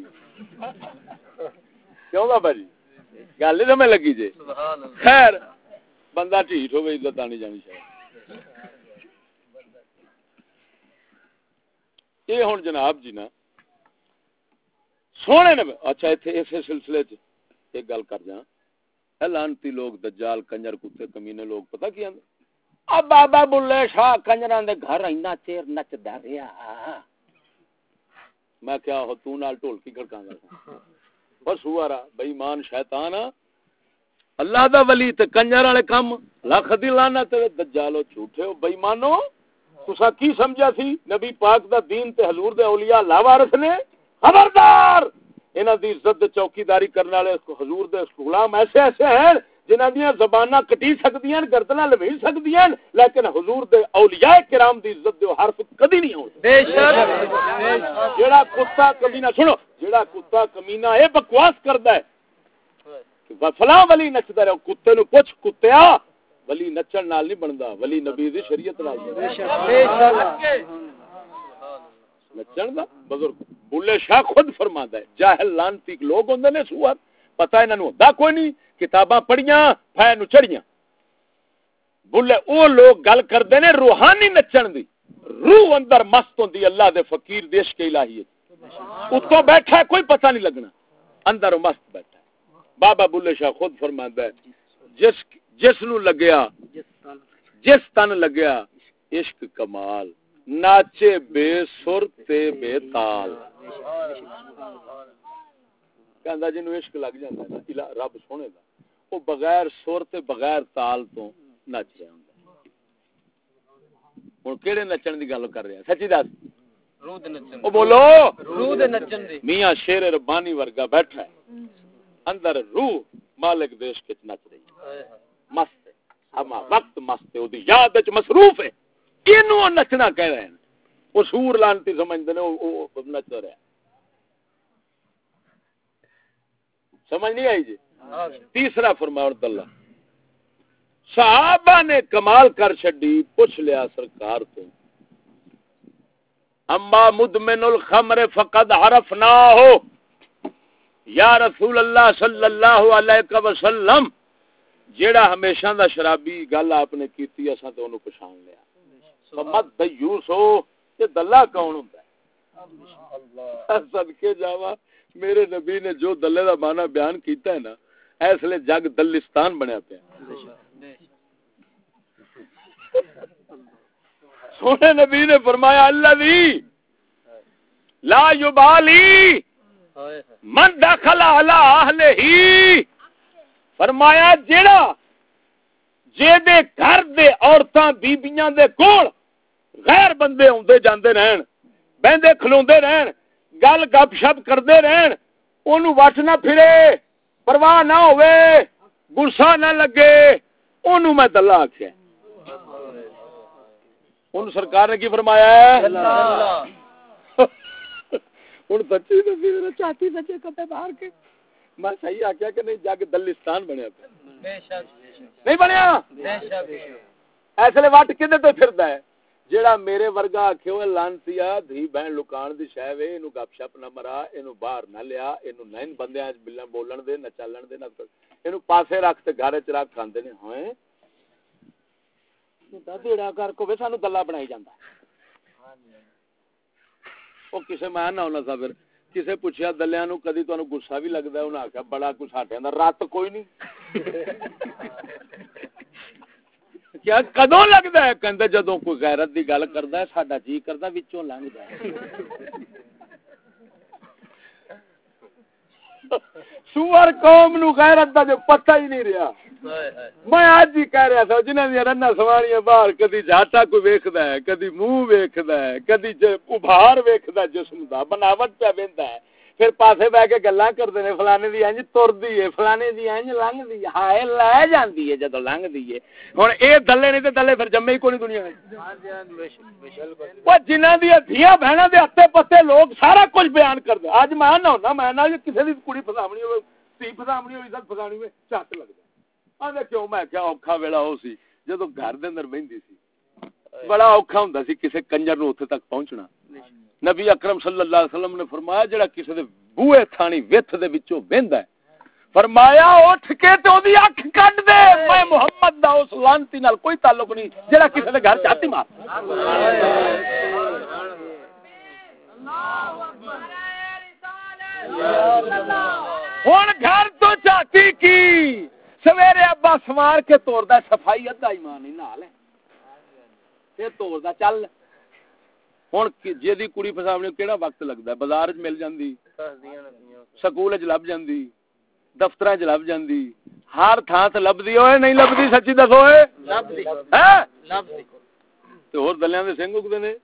کیوں بابا جی گل نہیں سمجھ لگی جی خیر بندہ ٹھیٹ ہوے عزت آنی جانی چاہیے یہ ہن جناب جی نا سونے نے اچھا ایتھے اس سلسلے چ ایک گل کر جاں لعنتی لوگ دجال کنجر کتے کمینے لوگ پتہ کی آندے اب بابا بلے شاہ کنجراں دے گھر اینا چیر نچدا رہیا میں کیا ہو تو نال ڈھولکی کھڑکاندا سا او سوارا بے ایمان شیطان اللہ دا ولی تے کنجر والے کم لاکھ دی لعنت دجالو جھوٹے ہو بے ایمانو تساں کی سمجھیا سی نبی پاک دا دین تے حضور دے اولیاء لا وارث نے خبردار انہاں دی عزت چوکیداری کرنے والے حضور دے غلام ایسے ایسے ہیں جنہاں دیاں زباناں کٹی سکدیاں گردناں لوی سکدیاں لیکن حضور دے اولیاء کرام دی عزت دے حرف کبھی نہیں ہو بے شک جیڑا کتا کمینہ سنو جیڑا کتا کمینہ اے بکواس کردا ہے فلاں ولی نچدا رہو کتے نو پوچھ کتیا ولی نچن نال نہیں بندا ولی نبی دی شریعت نال بے شک نچن دا بزرگ بلے شاہ خود فرماندا ہے جاہل لعنتی لوگ ہوندے نے سوار پتہ انہاں نوں ہوندا کوئی نہیں کتاباں پڑھیاں پھے نو چڑھیاں بلے او لوگ گل کردے نے روحانی نچن دی روح اندر مست ہوندی اللہ دے فقیر دیش کے الہی اتوں بیٹھا ہے کوئی پتہ نہیں لگنا اندر مست بیٹھا ہے بابا بلے شاہ خود فرماندا ہے جس جس نو لگیا جس تن لگیا عشق کمال ناچے بے سر تے بے تال کہندا جنوں عشق لگ جاندا ہے نا رب سونے دا او بغیر سر تے بغیر تال تو نچ رہا ہوندا ہن کیڑے نچن دی گل کر رہے ہیں سچی دس رود نچن او بولو رود نچن دی میاں شیر ربانی ورگا بیٹھا ہے اندر روح مالک دیش کے نچ رہی ہے مست ہے اما وقت مست ہے اودی یاد وچ مصروف ہے اینو نچنا کہہ رہے ہیں اصور لانتی سمجھدے نے او نچ رہا ہے سمجھ نہیں آئی جی تیسرا فرمایا اللہ صحابہ نے کمال کر چھڈی پوچھ لیا سرکار تو اما مدمن الخمر فقد عرفناه یا رسول اللہ صلی اللہ علیہ وسلم جیڑا ہمیشہ دا شرابی گل آپ نے کیتی اساں تے اونوں پہچان لیا مت دیوس ہو تے دلہ کون ہوندا ہے اللہ صدقے جاواں میرے نبی نے جو دلے دا معنی بیان کیتا ہے نا اس لیے جگ دلستان بنیا پیا سونے نبی نے فرمایا الذی لا یبالی من دخل علی اہلہ فرمایا جیڑا جے دے گھر دے عورتاں بیبییاں دے کول غیر بندے اوندے جاندے رہن بیندے کھلوندے رہن گل گپ شپ کردے رہن اونوں وٹ نہ پھرے پرواہ نہ ہوئے غصہ نہ لگے اونوں میں دلہ آکھیا ان سرکار نے کی فرمایا ہے اللہ ہن سچی نبی چاہتی سچے کتے باہر کے میں صحیح آکھیا کہ نہیں جگ دلستان بنیا پیا بے شک نہیں بنیا بے شک ایسے وٹ کدے تے پھردا ہے جیڑا میرے ورگا آکھے ہوئے لانتیا دھی بہن لکان دی شے وے اینو گپ شپ نہ مرا اینو باہر نہ لیا اینو نین بندیاں وچ بلن بولن دے نہ چلن دے نہ اینو پاسے رکھ تے گھر وچ رکھ کھاندے نے ہوئے تے دیڑا کر کو وے سانو دلہ بنائی جاندا او کسے میں نہ ہونا سا پھر کسے پوچھیا دلیاں نو کدی تانوں غصہ بھی لگدا ہے انہاں آکھیا بڑا کچھ ہٹے دا رات کوئی نہیں کیا کدوں لگدا ہے کہندے جدوں کوئی غیرت دی گل کردا ہے ساڈا جی کردا وچوں لنگ جائے سوار قوم نو غیرت دا جو پتہ ہی نہیں رہیا میں اج ہی کہہ رہا تھا جنہاں دی رنا سواریاں باہر کدی جھاٹا کوئی ویکھدا ہے کدی منہ ویکھدا ہے کدی ابھار ویکھدا جسم دا بناوٹ پہ ویندا ہے پھر پاسے بیٹھ کے گلاں کردے نے فلانے دی انج تردی ہے فلانے دی انج لنگدی ہے ہائے لے جاندی ہے جدوں لنگدی ہے ہن اے دلے نہیں تے دلے پھر جمے ہی کوئی دنیا وچ ہاں جی ہاں بالکل او جنہاں دی دھیاں بہناں دے ہتے پتے لوگ سارا کچھ بیان کردے اج میں نہ ہونا میں نہ کسے دی کڑی پھساونی ہوے تی پھساونی ہوے عزت پھسانی ہوے چٹ لگدا آندے کیوں میں کیا اوکھا ویلا ہو سی جدوں گھر دے اندر بہندی سی بڑا اوکھا ہوندا سی کسے کنجر نو اوتھے تک پہنچنا نبی اکرم صلی اللہ علیہ وسلم نے فرمایا جڑا کسی دے بوئے تھانی وچ دے وچوں ویندا ہے فرمایا اٹھ کے تے اودی اکھ کڈ دے میں محمد دا اس لعنتی نال کوئی تعلق نہیں جڑا کسی دے گھر چاتی مار اللہ اکبر ہن گھر تو چاتی کی سویرے ابا سوار کے توڑدا صفائی ادا ایمان نہیں نال ہے تے توڑدا چل ہن جیدی کڑی پھساونی کیڑا وقت لگدا ہے بازار وچ مل جاندی سکول وچ لب جاندی دفتراں وچ لب جاندی ہر تھاں تے لبدی اوئے نہیں لبدی سچی دسو اے لبدی ہیں لبدی تے ہور دلیاں دے سنگ اگدے نے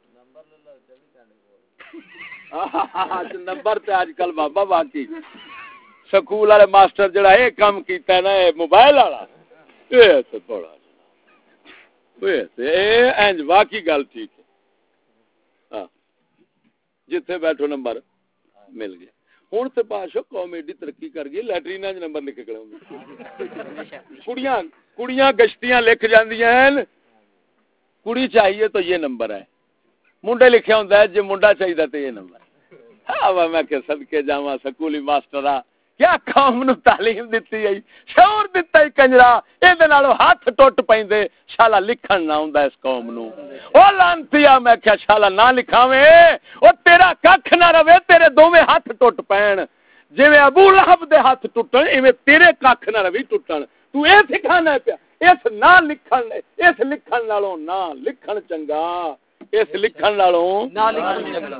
نمبر تے اج کل بابا باقی سکول والے ماسٹر جڑا اے کام کیتا ہے نا اے موبائل والا اے تے بڑا اے تے انج واقعی گل ٹھیک ہے ہاں جتھے بیٹھو نمبر مل گیا ہن تے پاشو قوم ایڈی ترقی کر گئی لیٹریناں وچ نمبر لکھ کے کھڑے کڑیاں کڑیاں گشتیاں لکھ جاندیاں ہیں کڑی چاہیے تو یہ نمبر ہے منڈے لکھیا ہوندا ہے جے منڈا چاہیے تے یہ نمبر ہاں میں کہ صدکے جاواں سکولی ماسٹرا کیا قوم نو تعلیم دتی ہے شعور دتا ہے کنجرا ایں دے نالوں ہاتھ ٹوٹ پیندے شالا لکھن نہ ہوندا اس قوم نو او لانتیا میں کہ شالا نہ لکھاویں او تیرا ککھ نہ رہے تیرے دوویں ہاتھ ٹوٹ پین جویں ابو لہب دے ہاتھ ٹوٹن ایویں تیرے ککھ نہ رہی ٹوٹن تو اے سکھانا پیا اس نہ لکھن اس لکھن نالوں نہ لکھن چنگا اس لکھن نالوں نہ لکھن چنگا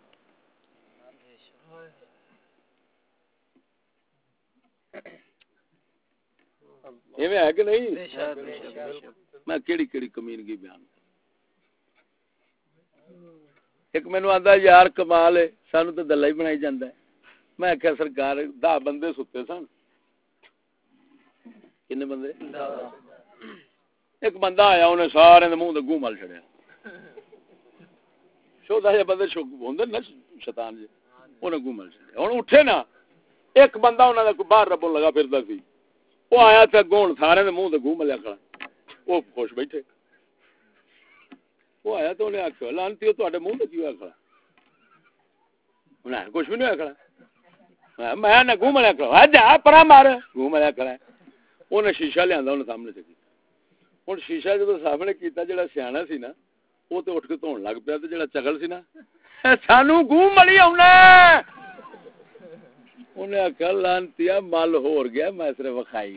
ایویں ہے کہ نہیں میں کیڑی کیڑی کمینگی بیان ایک مینوں آندا یار کمال ہے سانوں تے دلہ ہی بنائی جاندا ہے میں آکھیا سرکار دہ بندے ستے سن کنے بندے ایک بندہ آیا انہیں سارے دے منہ تے گوں مل چھڑیا چودہ جے بندے ہوندے نا شیطان جے انہیں گوں مل چھڑیا ہن اٹھے نا ایک بندہ انہاں دا باہر ربن لگا پھردا سی وہ آیا تے گون سارے دے منہ تے گوں ملیا کھڑا وہ خوش بیٹھے وہ آیا تو انہیں آکھیا لعنتی تواڈے منہ تے کی ہویا کھڑا انہیں کچھ بھی نہیں ہویا کھڑا میں نہ گوں ملیا کھڑا جا پرا مار گوں ملیا کھڑا انہیں شیشہ لیاندا انہیں سامنے چکی ہن شیشہ جدوں سامنے کیتا جڑا سیاںا سی نا وہ تے اٹھ کے دھون لگ پیا تے جڑا چگل سی نا سانو گوں ملی آونا انہیں آکھیا لعنتیا مل ہور گیا میں صرف وکھائی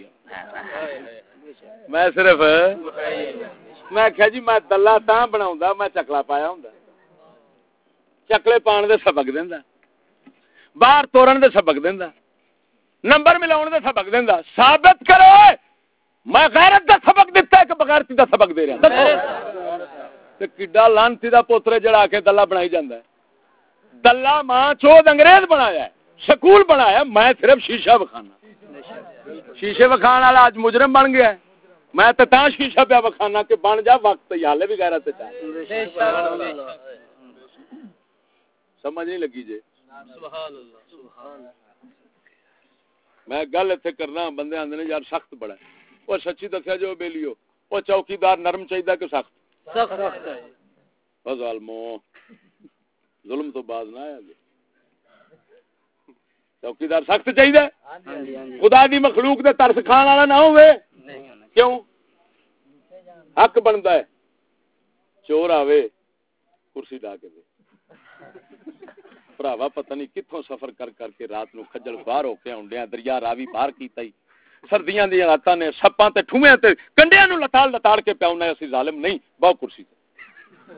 میں صرف میں آکھیا جی میں دلہ تاں بناوندا میں چکلا پایا ہوندا چکلے پان دے سبق دیندا باہر تورن دے سبق دیندا نمبر ملاون دے سبق دیندا ثابت کرو میں غیرت دا سبق دیتا ہے کہ بغیرتی دا سبق دے رہا تے کڈا لعنتی دا پوتر جڑا آ کے دلہ بنائی جاندا ہے دلہ ماں چود انگریز بنایا ہے سکول بنایا میں صرف شیشہ وکھانا شیشے وکھان والا اج مجرم بن گیا ہے میں تے تاں شیشہ پیا وکھانا کہ بن جا وقت یالے بھی غیرت تے چاہ سمجھ نہیں لگی جے سبحان اللہ سبحان اللہ میں گل ایتھے کرنا بندے آندے نے یار سخت بڑا ہے او سچی دسیا جو بیلیو او چوکیدار نرم چاہیدا کہ سخت سخت ہے او ظالمو ظلم تو باز نہ آیا چوکیدار سخت چاہیدا خدا دی مخلوق دے ترس کھان والا نہ ہوے کیوں حق بندا ہے چور آوے کرسی ڈا کے دے بھراوا پتہ نہیں کتھوں سفر کر کر کے رات نو کھجل باہر ہو کے آونڈیاں دریا راوی باہر کیتا ہی سردیاں دی راتاں نے سپاں تے ٹھوئیاں تے کنڈیاں نو لتاڑ لتاڑ کے پیاونا اسی ظالم نہیں بہو کرسی تے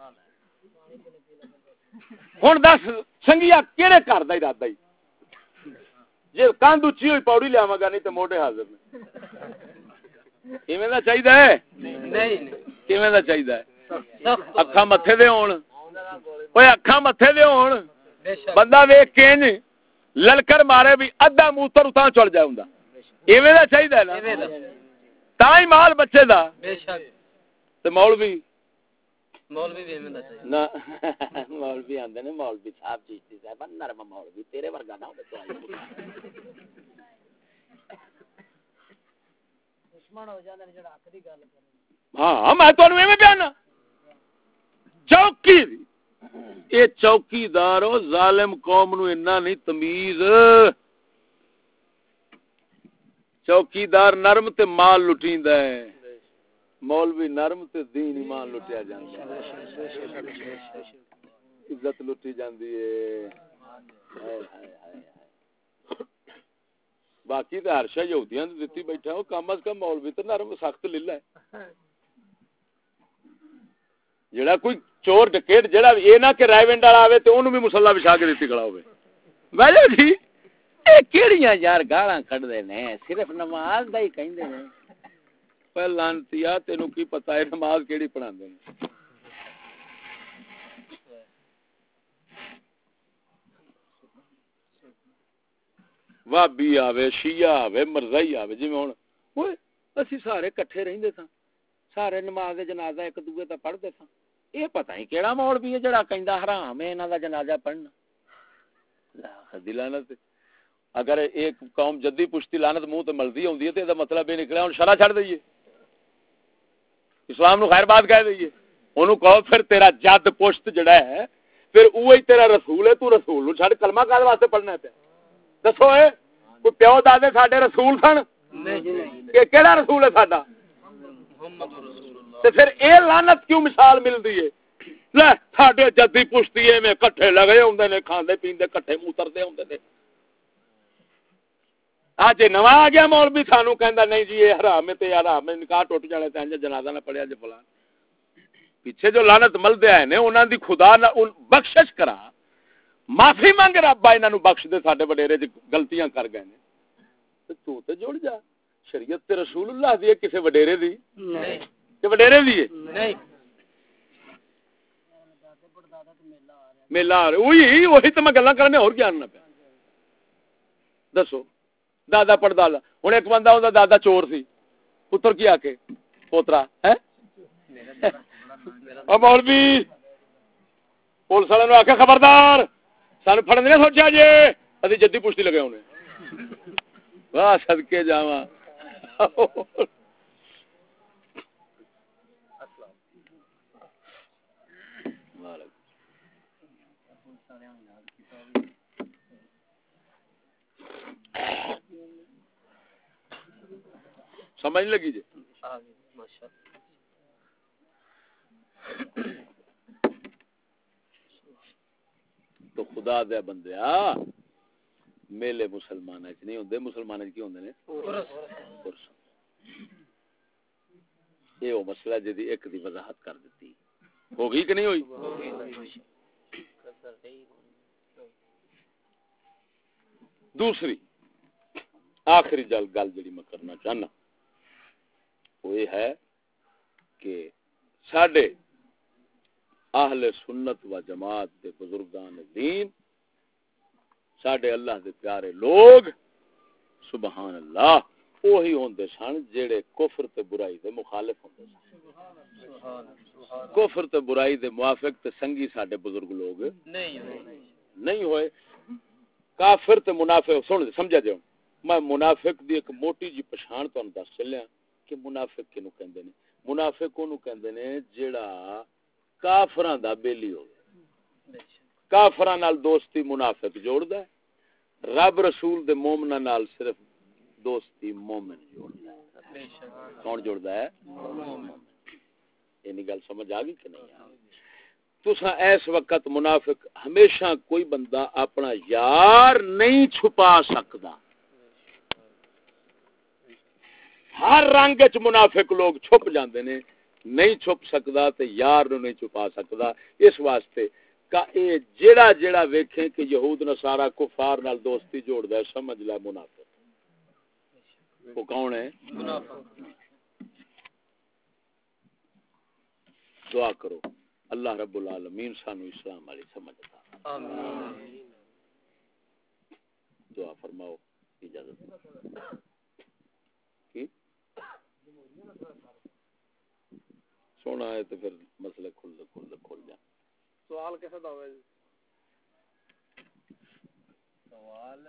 ہن دس سنگیا کیڑے گھر دا ارادہ ہی جے کاند اچھی ہوئی پوڑی لیاواں گا نہیں تے موڈے حاضر نے کیویں دا چاہیدا ہے نہیں کیویں دا چاہیدا ہے اکھاں متھے دے ہون اوے اکھاں متھے دے ہون بندہ ویکھ کے انج للکر مارے بھی ادھا موتر اتاں چڑ جائے ہوندا ایویں دا چاہیدا ہے نا تاں ہی مال بچے دا بے شک تے مولوی مولوی بھی ایویں دا چاہیدا نا مولوی آندے نے مولوی صاحب چیشتی صاحب نرم مولوی تیرے ورگا نہ ہوندا دشمن ہو جاندے جڑا حق دی گل کرے ہاں میں تانوں ایویں بیان چوکی اے چوکیدار او ظالم قوم نو اتنا نہیں تمیز چوکیدار نرم تے مال لٹیندا ہے مولوی نرم تے دین ایمان لٹیا جاندا ہے عزت لٹی جاندی ہے ہائے ہائے ہائے باقی تے ہر شے یہودیاں دی دتی بیٹھا او کم از کم مولوی تے نرم سخت للا ہے جڑا کوئی چور ڈکیٹ جڑا اے نہ کہ رائے ونڈ والا آوے تے اونوں بھی مصلا بچھا کے دتی کھڑا ہوے ویلو جی اے کیڑیاں یار گالاں کڈدے نے صرف نماز دا ہی کہندے نے پر لعنتیا تینوں کی پتہ ہے نماز کیڑی پڑھاندے نے وہابی آوے شیعہ آوے مرزائی آوے جویں ہن اوئے اسی سارے کٹھے رہندے ساں سارے نماز جنازہ ایک دوے تے پڑھدے ساں اے پتہ نہیں کیڑا مولوی ہے جڑا کہندا حرام ہے انہاں دا جنازہ پڑھنا لا دلانت اگر ایک قوم جدی پشتی لعنت منہ تے ملدی ہوندی ہے تے دا مطلب یہ نکلا ہن شرع چھڑ دئیے اسلام نو خیر بات کہہ دئیے اونوں کہو پھر تیرا جد پشت جڑا ہے پھر اوہی تیرا رسول ہے تو رسول نو چھڑ کلمہ کال واسطے پڑھنا ہے دسو اے کوئی پیو دادے ساڈے رسول سن نہیں کہ کیڑا رسول ہے ساڈا محمد رسول اللہ تے پھر اے لعنت کیوں مثال ملدی ہے لے ساڈے جدی پشتی ایویں کٹھے لگے ہوندے نے کھاندے پیندے کٹھے موتردے ہوندے نے اج نواں آ گیا مولوی سانو کہندا نہیں جی یہ حرام ہے تے حرام ہے نکاح ٹوٹ جانے تے جنازہ نہ پڑھیا جے فلاں پیچھے جو لعنت ملدے آئے نے انہاں دی خدا نہ بخشش کرا معافی مانگ رب انہاں نو بخش دے ساڈے وڈیرے جو غلطیاں کر گئے نے تے تو تے جڑ جا شریعت تے رسول اللہ دی کسے وڈیرے دی نہیں تے وڈیرے دی نہیں میلا وہی وہی تو میں گلا کرنے اور جاننا پیا دسو دادا پڑھدا ہوں ایک بندہ ہوندا دادا چور سی پتر کی آ کے پوترا ہے مولوی پولیس والے آخیا خبردار سانو پھڑن نہیں سوچا جی ابھی جدی پشتی لگے ہونے واہ صدقے جاواں سمجھ لگی جی تو خدا دے بندیا میلے مسلمان چ نہیں ہوندے مسلمان چ کی ہوندے نے عرس یہ وہ مسئلہ جدی ایک دی وضاحت کر دیتی ہو گئی کہ نہیں ہوئی دوسری آخری جل گل جڑی میں کرنا چاہنا وہ یہ ہے کہ ساڈے اہل سنت و جماعت دے بزرگان دین ساڈے اللہ دے پیارے لوگ سبحان اللہ وہی ہوندے سن جڑے کفر تے برائی دے مخالف ہوندے سن کفر تے برائی دے موافق تے سنگی ساڈے بزرگ لوگ نہیں ہوئے نہیں ہوئے کافر تے منافق سن سمجھا جاؤ میں منافق دی ایک موٹی جی پہچان تانوں دس چلیا کہ منافق کینو کہندے نے منافق اونوں کہندے نے جیڑا کافراں دا بیلی ہوے کافراں نال دوستی منافق جوڑدا ہے رب رسول دے مومناں نال صرف دوستی مومن جوڑدا ہے کون جوڑدا ہے مومن اینی گل سمجھ آ گئی کہ نہیں آ تساں اس وقت منافق ہمیشہ کوئی بندہ اپنا یار نہیں چھپا سکدا ہر رنگ وچ منافق لوگ چھپ جاندے نے نہیں چھپ سکدا تے یار نو نہیں چھپا سکدا اس واسطے کہ اے جیڑا جیڑا ویکھے کہ یہود نصارا کفار نال دوستی جوڑدا ہے سمجھ لے منافق وہ کون ہے منافق دعا کرو اللہ رب العالمین سانو اسلام والی سمجھ عطا آمین دعا فرماؤ اجازت کی سونا ہے تو پھر مسئلے کھل دے کھل دے کھل جائیں سوال کیسے دا ہوئے سوال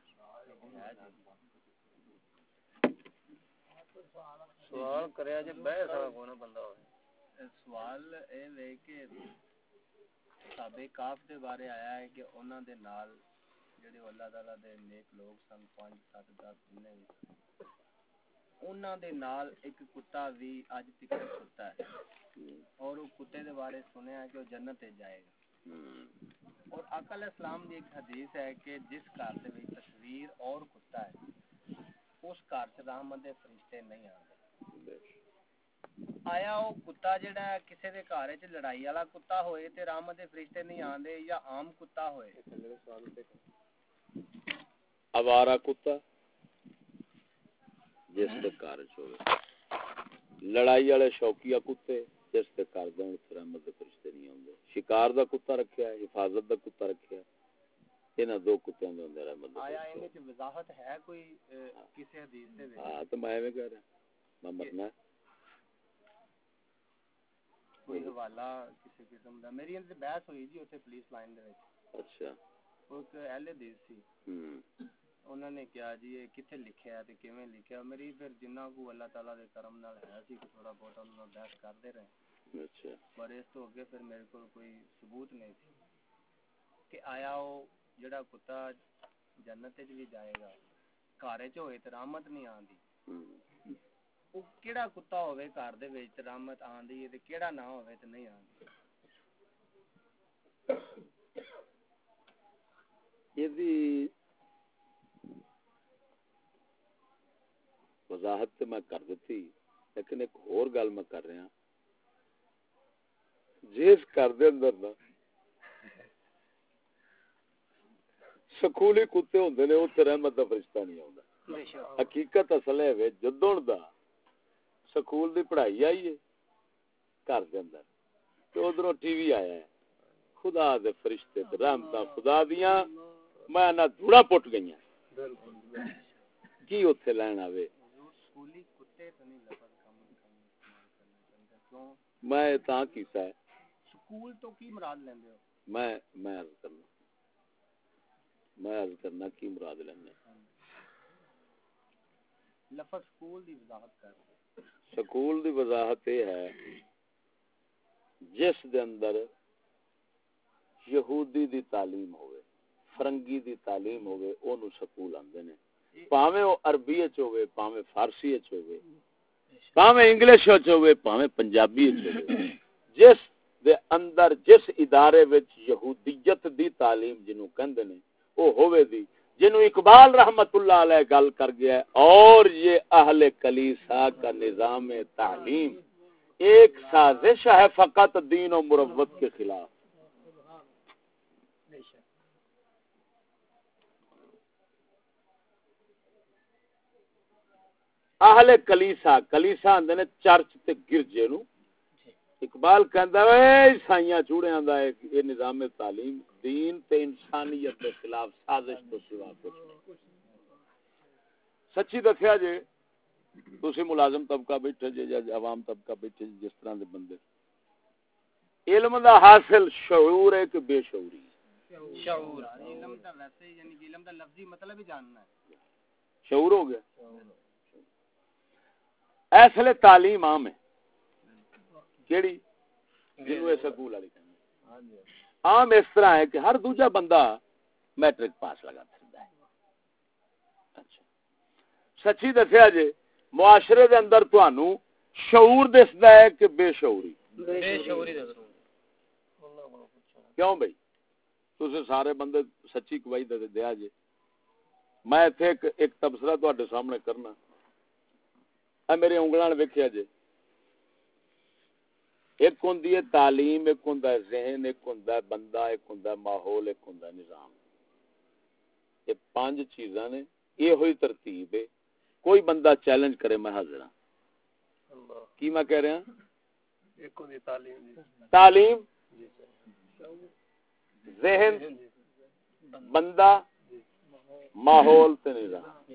سوال کریا جے بحث والا کوئی نہ بندہ ہوئے سوال اے لے کہ صحابہ کاف دے بارے آیا ہے کہ انہاں دے نال جڑے اللہ تعالی دے نیک لوگ سن پانچ سات دس جنے بھی انہاں دے نال ایک کتا بھی اج تک کتا ہے اور وہ کتے دے بارے سنیا ہے کہ وہ جنت تے جائے گا اور آقا علیہ السلام دی ایک حدیث ہے کہ جس گھر دے وچ تصویر اور کتا ہے اس گھر سے رحمت دے فرشتے نہیں آندے آیا او کتا جڑا ہے کسے دے گھر وچ لڑائی والا کتا ہوئے تے رحمت دے فرشتے نہیں آندے یا عام کتا ہوئے اوارا کتا جس دے گھر وچ ہوئے لڑائی والے شوقیہ کتے جس دے گھر دے وچ رحمت دے فرشتے نہیں آندے شکار دا کتا رکھیا ہے حفاظت دا کتا رکھیا ہے انہاں دو کتےاں دے اندر رحمت آیا ان وچ وضاحت ہے کوئی کسی حدیث دے وچ ہاں تے میں ایویں کہہ رہا میں مرنا ہے کوئی حوالہ کسی قسم دا میری ان سے بحث ہوئی جی اوتھے پولیس لائن دے وچ اچھا او ایک اہل حدیث سی انہوں نے کیا جی یہ کتنے لکھیا تے کیویں لکھیا میری پھر جنہ کو اللہ تعالی دے کرم نال ہے سی کہ تھوڑا بہت انہاں نال بحث کرتے رہے اچھا پر اس تو اگے پھر میرے کول کوئی ثبوت نہیں تھی کہ آیا او جڑا کتا جنت وچ بھی جائے گا گھر وچ ہوئے تے رحمت نہیں آندی او کیڑا کتا ہوے گھر دے وچ رحمت آندی ہے تے کیڑا نہ ہوے تے نہیں آندی یہ وضاحت تے میں کر دتی لیکن ایک اور گل میں کر رہا جس گھر دے اندر نا سکولی کتے ہوندے نے اوتھے رحمت دا فرشتہ نہیں آوندا حقیقت اصل ہے جدوں دا سکول دی پڑھائی آئی ہے گھر دے اندر تے ادھروں ٹی وی آیا ہے خدا دے فرشتے تے رحمتاں خدا دیاں میں نہ دھوڑا پٹ گئیاں کی اوتھے لین آوے سکولی کتے تے نہیں لفظ کم استعمال کرنا کیوں میں تاں کیتا ہے سکول تو کی مراد لیندے ہو میں میں عرض کرنا میں عرض کرنا کی مراد لیندے لفظ سکول دی وضاحت کر سکول دی وضاحت یہ ہے جس دے اندر یہودی دی تعلیم ہوئے فرنگی دی تعلیم ہوئے اونوں سکول آندے نے پاویں او عربی وچ ہوئے پاویں فارسی وچ ہوئے پاویں انگلش وچ ہوئے پاویں پنجابی وچ ہوئے جس دے اندر جس ادارے وچ یہودیت دی تعلیم جنوں کہندے نے او ہوئے دی جنوں اقبال رحمت اللہ علیہ گل کر گیا ہے اور یہ اہل کلیسا کا نظام تعلیم ایک سازش ہے فقط دین و مروت کے خلاف اہل کلیسا کلیسا اندے نے چرچ تے گرجے نو اقبال کہندا ہے عیسائیاں چوڑیاں دا یہ نظام تعلیم دین تے انسانیت کے خلاف سازش تو سوا کچھ نہیں سچی دسیا جے تسی ملازم طبقہ بیٹھے جے یا عوام طبقہ بیٹھے جے جس طرح دے بندے علم دا حاصل شعور ہے کہ بے شعوری شعور علم دا ویسے یعنی کہ علم دا لفظی مطلب ہی جاننا ہے شعور ہو گیا اصل تعلیم عام ہے کیڑی جنوں سکول والی کہندے عام اس طرح ہے کہ ہر دوجا بندہ میٹرک پاس لگا پھردا ہے اچھا سچی دسیا جے معاشرے دے اندر تانوں شعور دسدا ہے کہ بے شعوری بے شعوری دسو کیوں بھائی تسی سارے بندے سچی گواہی دے دیا جے میں ایتھے ایک ایک تبصرہ تواڈے سامنے کرنا اے میرے انگلاں ویکھیا جے ایک ہوندی ہے تعلیم ایک ہوندا ہے ذہن ایک ہوندا ہے بندہ ایک ہوندا ہے ماحول ایک ہوندا ہے نظام یہ پانچ چیزاں نے یہ ہوئی ترتیب ہے کوئی بندہ چیلنج کرے میں حاضر ہاں کی میں کہہ رہا ہوں ایک ہوندی تعلیم تعلیم ذہن بندہ ماحول تے نظام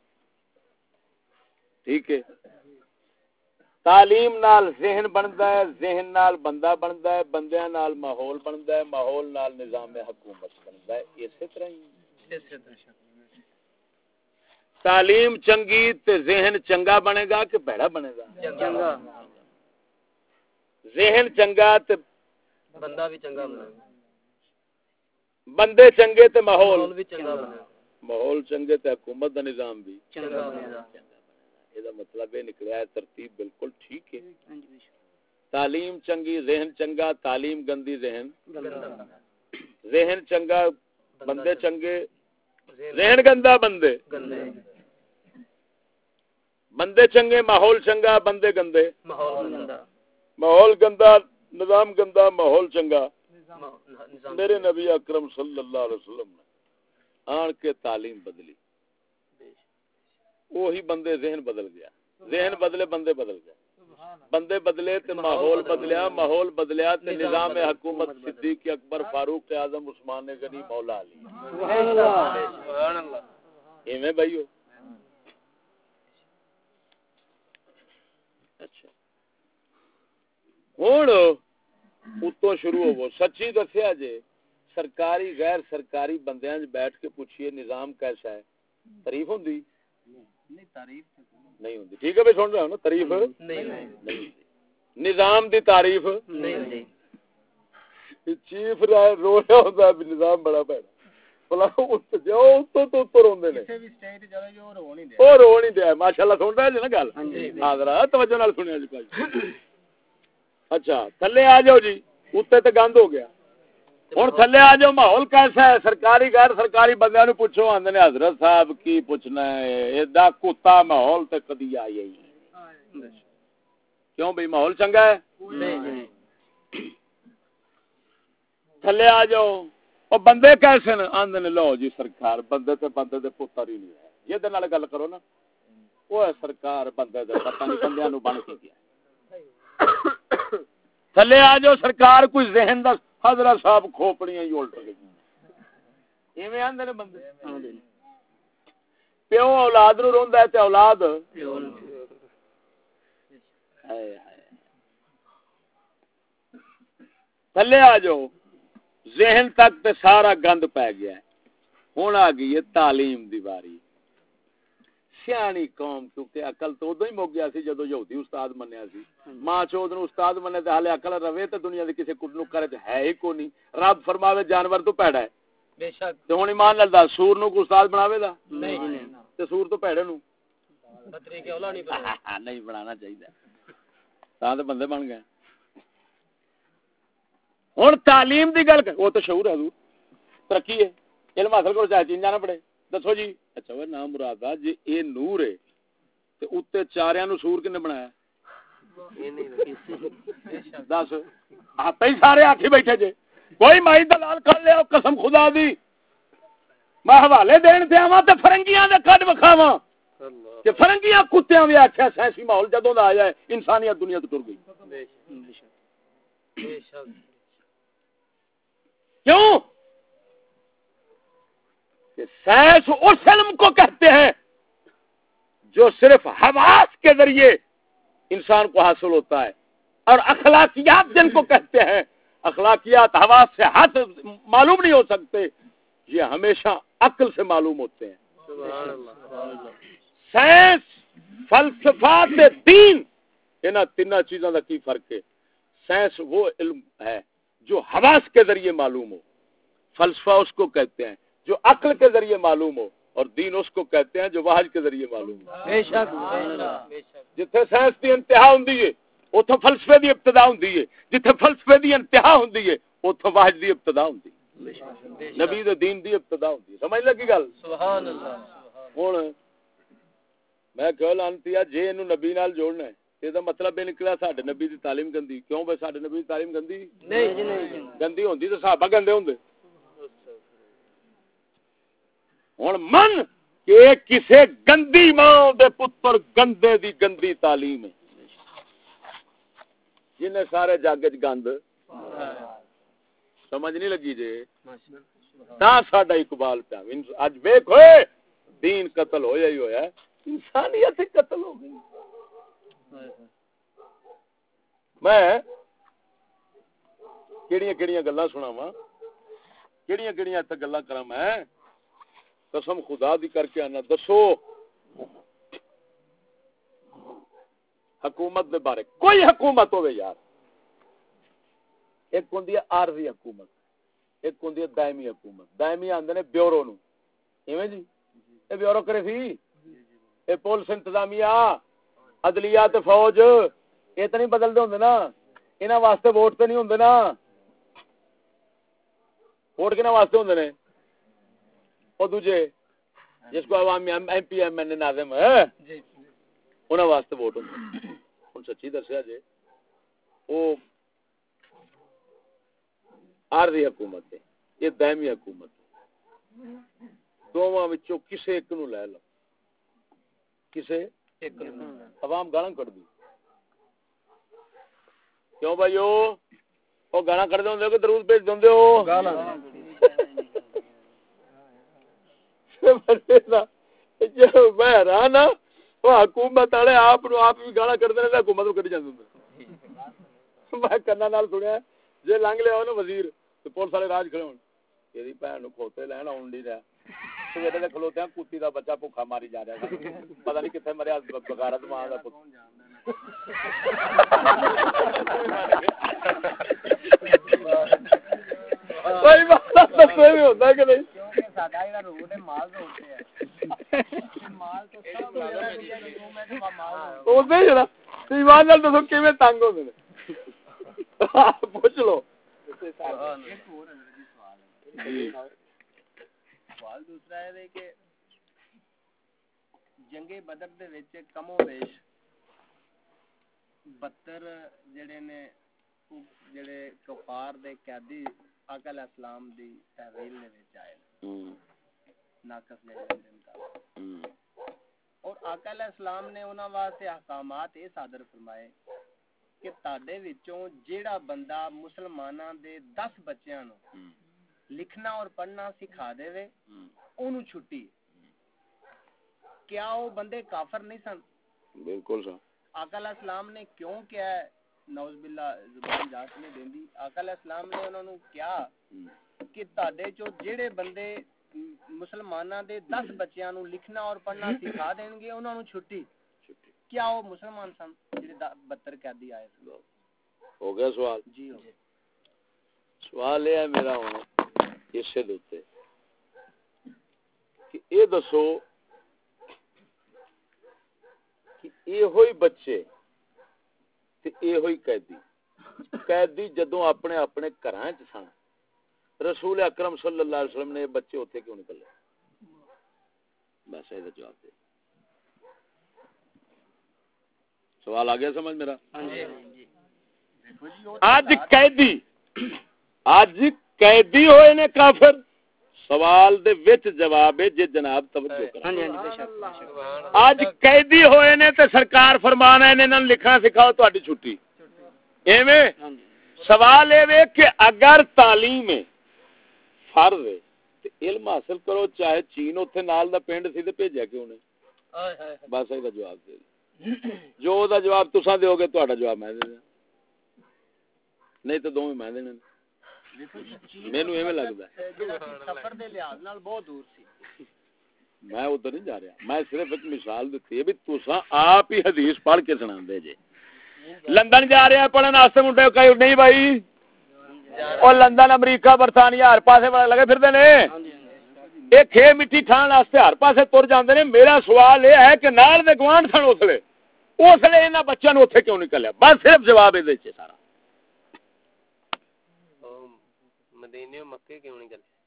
ٹھیک ہے تعلیم نال ذہن بندا ہے ذہن نال بندہ بندا ہے بندیاں نال ماحول بندا ہے ماحول نال نظام حکومت بندا ہے اسی طرح ہی اسی طرح تعلیم چنگی تے ذہن چنگا بنے گا کہ بھڑا بنے گا چنگا ذہن چنگا تے بندہ بھی چنگا بنے گا بندے چنگے تے ماحول بھی چنگا بنے گا ماحول چنگے تے حکومت دا نظام بھی چنگا بنے گا یہ مطلب یہ نکلیا ہے ترتیب بالکل ٹھیک ہے تعلیم چنگی ذہن چنگا تعلیم گندی ذہن ذہن چنگا بندے چنگے ذہن گندا بندے بندے چنگے ماحول چنگا بندے گندے ماحول گندا نظام گندا ماحول چنگا میرے نبی اکرم صلی اللہ علیہ وسلم نے آن کے تعلیم بدلی وہی بندے ذہن بدل گیا ذہن بدلے بندے بدل گئے بندے بدلے تے ماحول بدلیا ماحول بدلیا تے نظام حکومت صدیق اکبر فاروق اعظم عثمان غنی مولا علی سبحان اللہ سبحان اللہ ایویں بھائیو اچھا ہن اتوں شروع ہوو سچی دسیا جے سرکاری غیر سرکاری بندیاں وچ بیٹھ کے پوچھئے نظام کیسا ہے تعریف ہوندی نہیں تعریف نہیں ہوندی ٹھیک ہے بھائی سن رہے ہو نا تعریف نہیں نہیں نظام دی تعریف نہیں چیف رو رہا ہوتا ہے نظام بڑا پیڑا فلاں اس جو تو تو تو روندے نے کسے بھی سٹیج چلو جو رو نہیں دے او رو نہیں دے ماشاءاللہ سن رہے جی نا گل حاضرات توجہ نال سنیا جی بھائی اچھا تھلے آ جاؤ جی اوتے تے گند ہو گیا ہن تھلے آ جاؤ ماحول کیسا ہے سرکاری غیر سرکاری بندیاں نوں پوچھو آندے نے حضرت صاحب کی پوچھنا ہے ایڈا کتا ماحول تے کدی آئی ہی کیوں بھئی ماحول چنگا ہے نہیں تھلے آ جاؤ او بندے کیسے نے آندے نے لو جی سرکار بندے تے بندے دے پتر ہی نہیں ہے یہ دے نال گل کرو نا او سرکار بندے دے پتہ نہیں بندیاں نوں بن کے گیا تھلے آ جاؤ سرکار کوئی ذہن دا حضرت صاحب کھوپڑیاں ہی الٹ گئی ایویں آندے نے بندے پیو اولاد نو روندا ہے تے اولاد تھلے آ جاؤ ذہن تک تے سارا گند پی گیا ہے ہن آ گئی ہے تعلیم دی باری سیانی قوم کیونکہ عقل تو ادو ہی مک گیا سی جدو یہودی استاد منیا سی ماں چود نو استاد منے تے حالے عقل رہے تے دنیا دے کسے کڈ نو کرے تے ہے ہی کو نہیں رب فرماوے جانور تو پیڑا ہے بے شک تے ہن ایمان نال دس سور نو کو استاد بناوے دا نہیں تے سور تو پیڑے نو بطری کے اولا نہیں بنانا نہیں بنانا چاہیے تاں تے بندے بن گئے ہن تعلیم دی گل وہ تو شعور ہے حضور ترقی ہے علم حاصل کرو چاہے چین جانا پڑے دسو جی اچھا وہ نام مراد ہے جی اے نور ہے تے اوتے چاریاں نو سور کنے بنایا دس آپ ہی سارے آکھی بیٹھے جے کوئی مائی دلال کر لے قسم خدا دی میں حوالے دین تے آواں تے فرنگیاں دے کڈ وکھاواں کہ فرنگیاں کتیاں وی آکھیا سائنسی ماحول جدوں دا آیا ہے انسانیت دنیا تو ٹر گئی بے شک بے شک کیوں کہ سائنس اس علم کو کہتے ہیں جو صرف حواس کے ذریعے انسان کو حاصل ہوتا ہے اور اخلاقیات جن کو کہتے ہیں اخلاقیات حواس سے ہاتھ معلوم نہیں ہو سکتے یہ ہمیشہ عقل سے معلوم ہوتے ہیں سبحان اللہ سائنس فلسفہ تے دین انہاں تینوں چیزاں دا کی فرق ہے سائنس وہ علم ہے جو حواس کے ذریعے معلوم ہو فلسفہ اس کو کہتے ہیں جو عقل کے ذریعے معلوم ہو اور دین اس کو کہتے ہیں جو وحی کے ذریعے معلوم ہو بے شک جتھے سائنس دی انتہا ہوندی ہے اوتھوں فلسفے دی ابتدا ہوندی ہے جتھے فلسفے دی انتہا ہوندی ہے اوتھوں وحی دی ابتدا ہوندی ہے نبی دے دین دی ابتدا ہوندی ہے سمجھ لگی گل سبحان اللہ ہن میں کہ لانتیا جے اینو نبی نال جوڑنا ہے تے دا مطلب یہ نکلا ساڈے نبی دی تعلیم گندی کیوں بھئی ساڈے نبی دی تعلیم گندی نہیں نہیں گندی ہوندی تے صحابہ گندے ہوندے ہن من کہ کسے گندی ماں دے پتر گندے دی گندی تعلیم ہے جنہیں سارے جگ چ گند سمجھ نہیں لگی جے تا ساڈا اقبال پیا اج ویکھ ہوئے دین قتل ہویا ہی ہویا ہے انسانیت قتل ہو گئی میں کیڑیاں کیڑیاں گلاں سناواں کیڑیاں کیڑیاں تے گلاں کراں میں قسم خدا دی کر کے آنا دسو حکومت دے بارے کوئی حکومت ہوے یار ایک ہوندی ہے عارضی حکومت ایک ہوندی ہے دائمی حکومت دائمی آندے نے بیورو نو ایویں جی اے بیورو کرے سی اے پولیس انتظامیہ عدلیہ تے فوج اے تے نہیں بدل دے ہوندے نا انہاں واسطے ووٹ تے نہیں ہوندے نا ووٹ کنا واسطے ہوندے نے او دوجے جس کو عوامی M P M N A ناظم ہے جی انہاں واسطے ووٹ ہوندے ہن سچی دسیا جے او عارضی حکومت ہے یہ دائمی حکومت ہے دوواں وچوں کسے ایک نو لے لو کسے ایک نو عوام گالاں کڈ دی کیوں بھائیو او گالاں کڈ دے ہوندے کہ درود بھیج دیندے ہو گالاں جو میں رہا نا وہ حکومت والے آپ نو آپ بھی گالاں کڈ دے نے حکومت نو کڈی جاندے ہوندے میں کنا نال سنیا جے لنگ لیا نا وزیر تے پولیس والے راج کھڑے ہون تیری بہن نو کھوتے لین اون نہیں رہا سویرے دے کھلوتے ہیں کتی دا بچہ بھوکا ماری جا رہا ہے پتہ نہیں کتے مریا بغیرت ماں دا پتر کوئی بات کوئی بھی ہوتا ہے کہ نہیں کیونکہ ساڈا جڑا روڈ ہے مال روڈ تے ہے مال تو سب اوندے جڑا ایمان نال دسو کیویں تنگ ہوندے نے پوچھ لو سوال دوسرا ہے کہ جنگ بدر دے وچ کم و بیش بہتر جڑے نے جڑے کفار دے قیدی آقا علیہ السلام دی تحویل دے وچ آئے ناقص جڑے اور آقا علیہ السلام نے انہاں واسطے احکامات یہ صادر فرمائے کہ کہ تاڈے وچوں جیڑا بندہ مسلماناں دے دس بچیاں نوں لکھنا اور پڑھنا سکھا دے وے اونوں چھٹی، کیا وہ بندے کافر نہیں سن؟ بالکل سر. آقا علیہ السلام نے کیوں کیا ہے نعوذ باللہ زبان جاس نہیں دیندی، آقا علیہ السلام نے انہاں نوں کیا کہ تاڈے چوں جیڑے بندے مسلماناں دے دس بچیاں نوں لکھنا اور پڑھنا سکھا دین گے انہاں نوں چھٹی، کیا وہ مسلمان سن جڑے بہتر قیدی آئے سن؟ ہو گیا سوال جی ہو. سوال یہ ہے میرا ہوں اسے دوتے کہ یہ دسو کہ یہ ہوئی بچے تے یہ ہوئی قیدی قیدی جدوں اپنے اپنے گھراں وچ سن رسول اکرم صلی اللہ علیہ وسلم نے بچے اوتھے کیوں نکلے؟ بس یہ جواب دے. سوال آ گیا سمجھ میرا؟ آج قیدی آج قیدی ہوئے نے کافر. سوال دے وچ جواب ہے جے جناب توجہ کریں. آج قیدی ہوئے نے تے سرکار فرمانا ہے انہاں نوں لکھنا سکھاؤ تہاڈی چھٹی. ایویں سوال اے کہ اگر تعلیم فرض ہے تے علم حاصل کرو چاہے چین اوتھے نال دا پنڈ سی تے بھیجیا کیوں نہیں؟ بس اے دا جواب دے. جو دا جواب تساں دیو گے تہاڈا جواب میں دے دیں نہیں تو دوویں میں دینے. مینوں ایویں لگدا ہے سفر دے لحاظ نال بہت دور سی. میں ادھر نہیں جا رہا, میں صرف ایک مثال دیتی ہے بھی تساں آپ ہی حدیث پڑھ کے سناندے جے. لندن جا رہے ہیں پڑھن واسطے منڈے کئی نہیں بھائی, اور لندن امریکہ برطانیہ ہر پاسے لگے پھردے نے, یہ کھے مٹی کھان واسطے ہر پاسے تر جاندے نے. میرا سوال یہ ہے کہ نال دے گوانڈ سن اسلے اسلے انہاں بچیاں نوں اوتھے کیوں نکلیا؟ بس صرف جواب یہ دے سارا. مدینے مکے کیوں نہیں گئے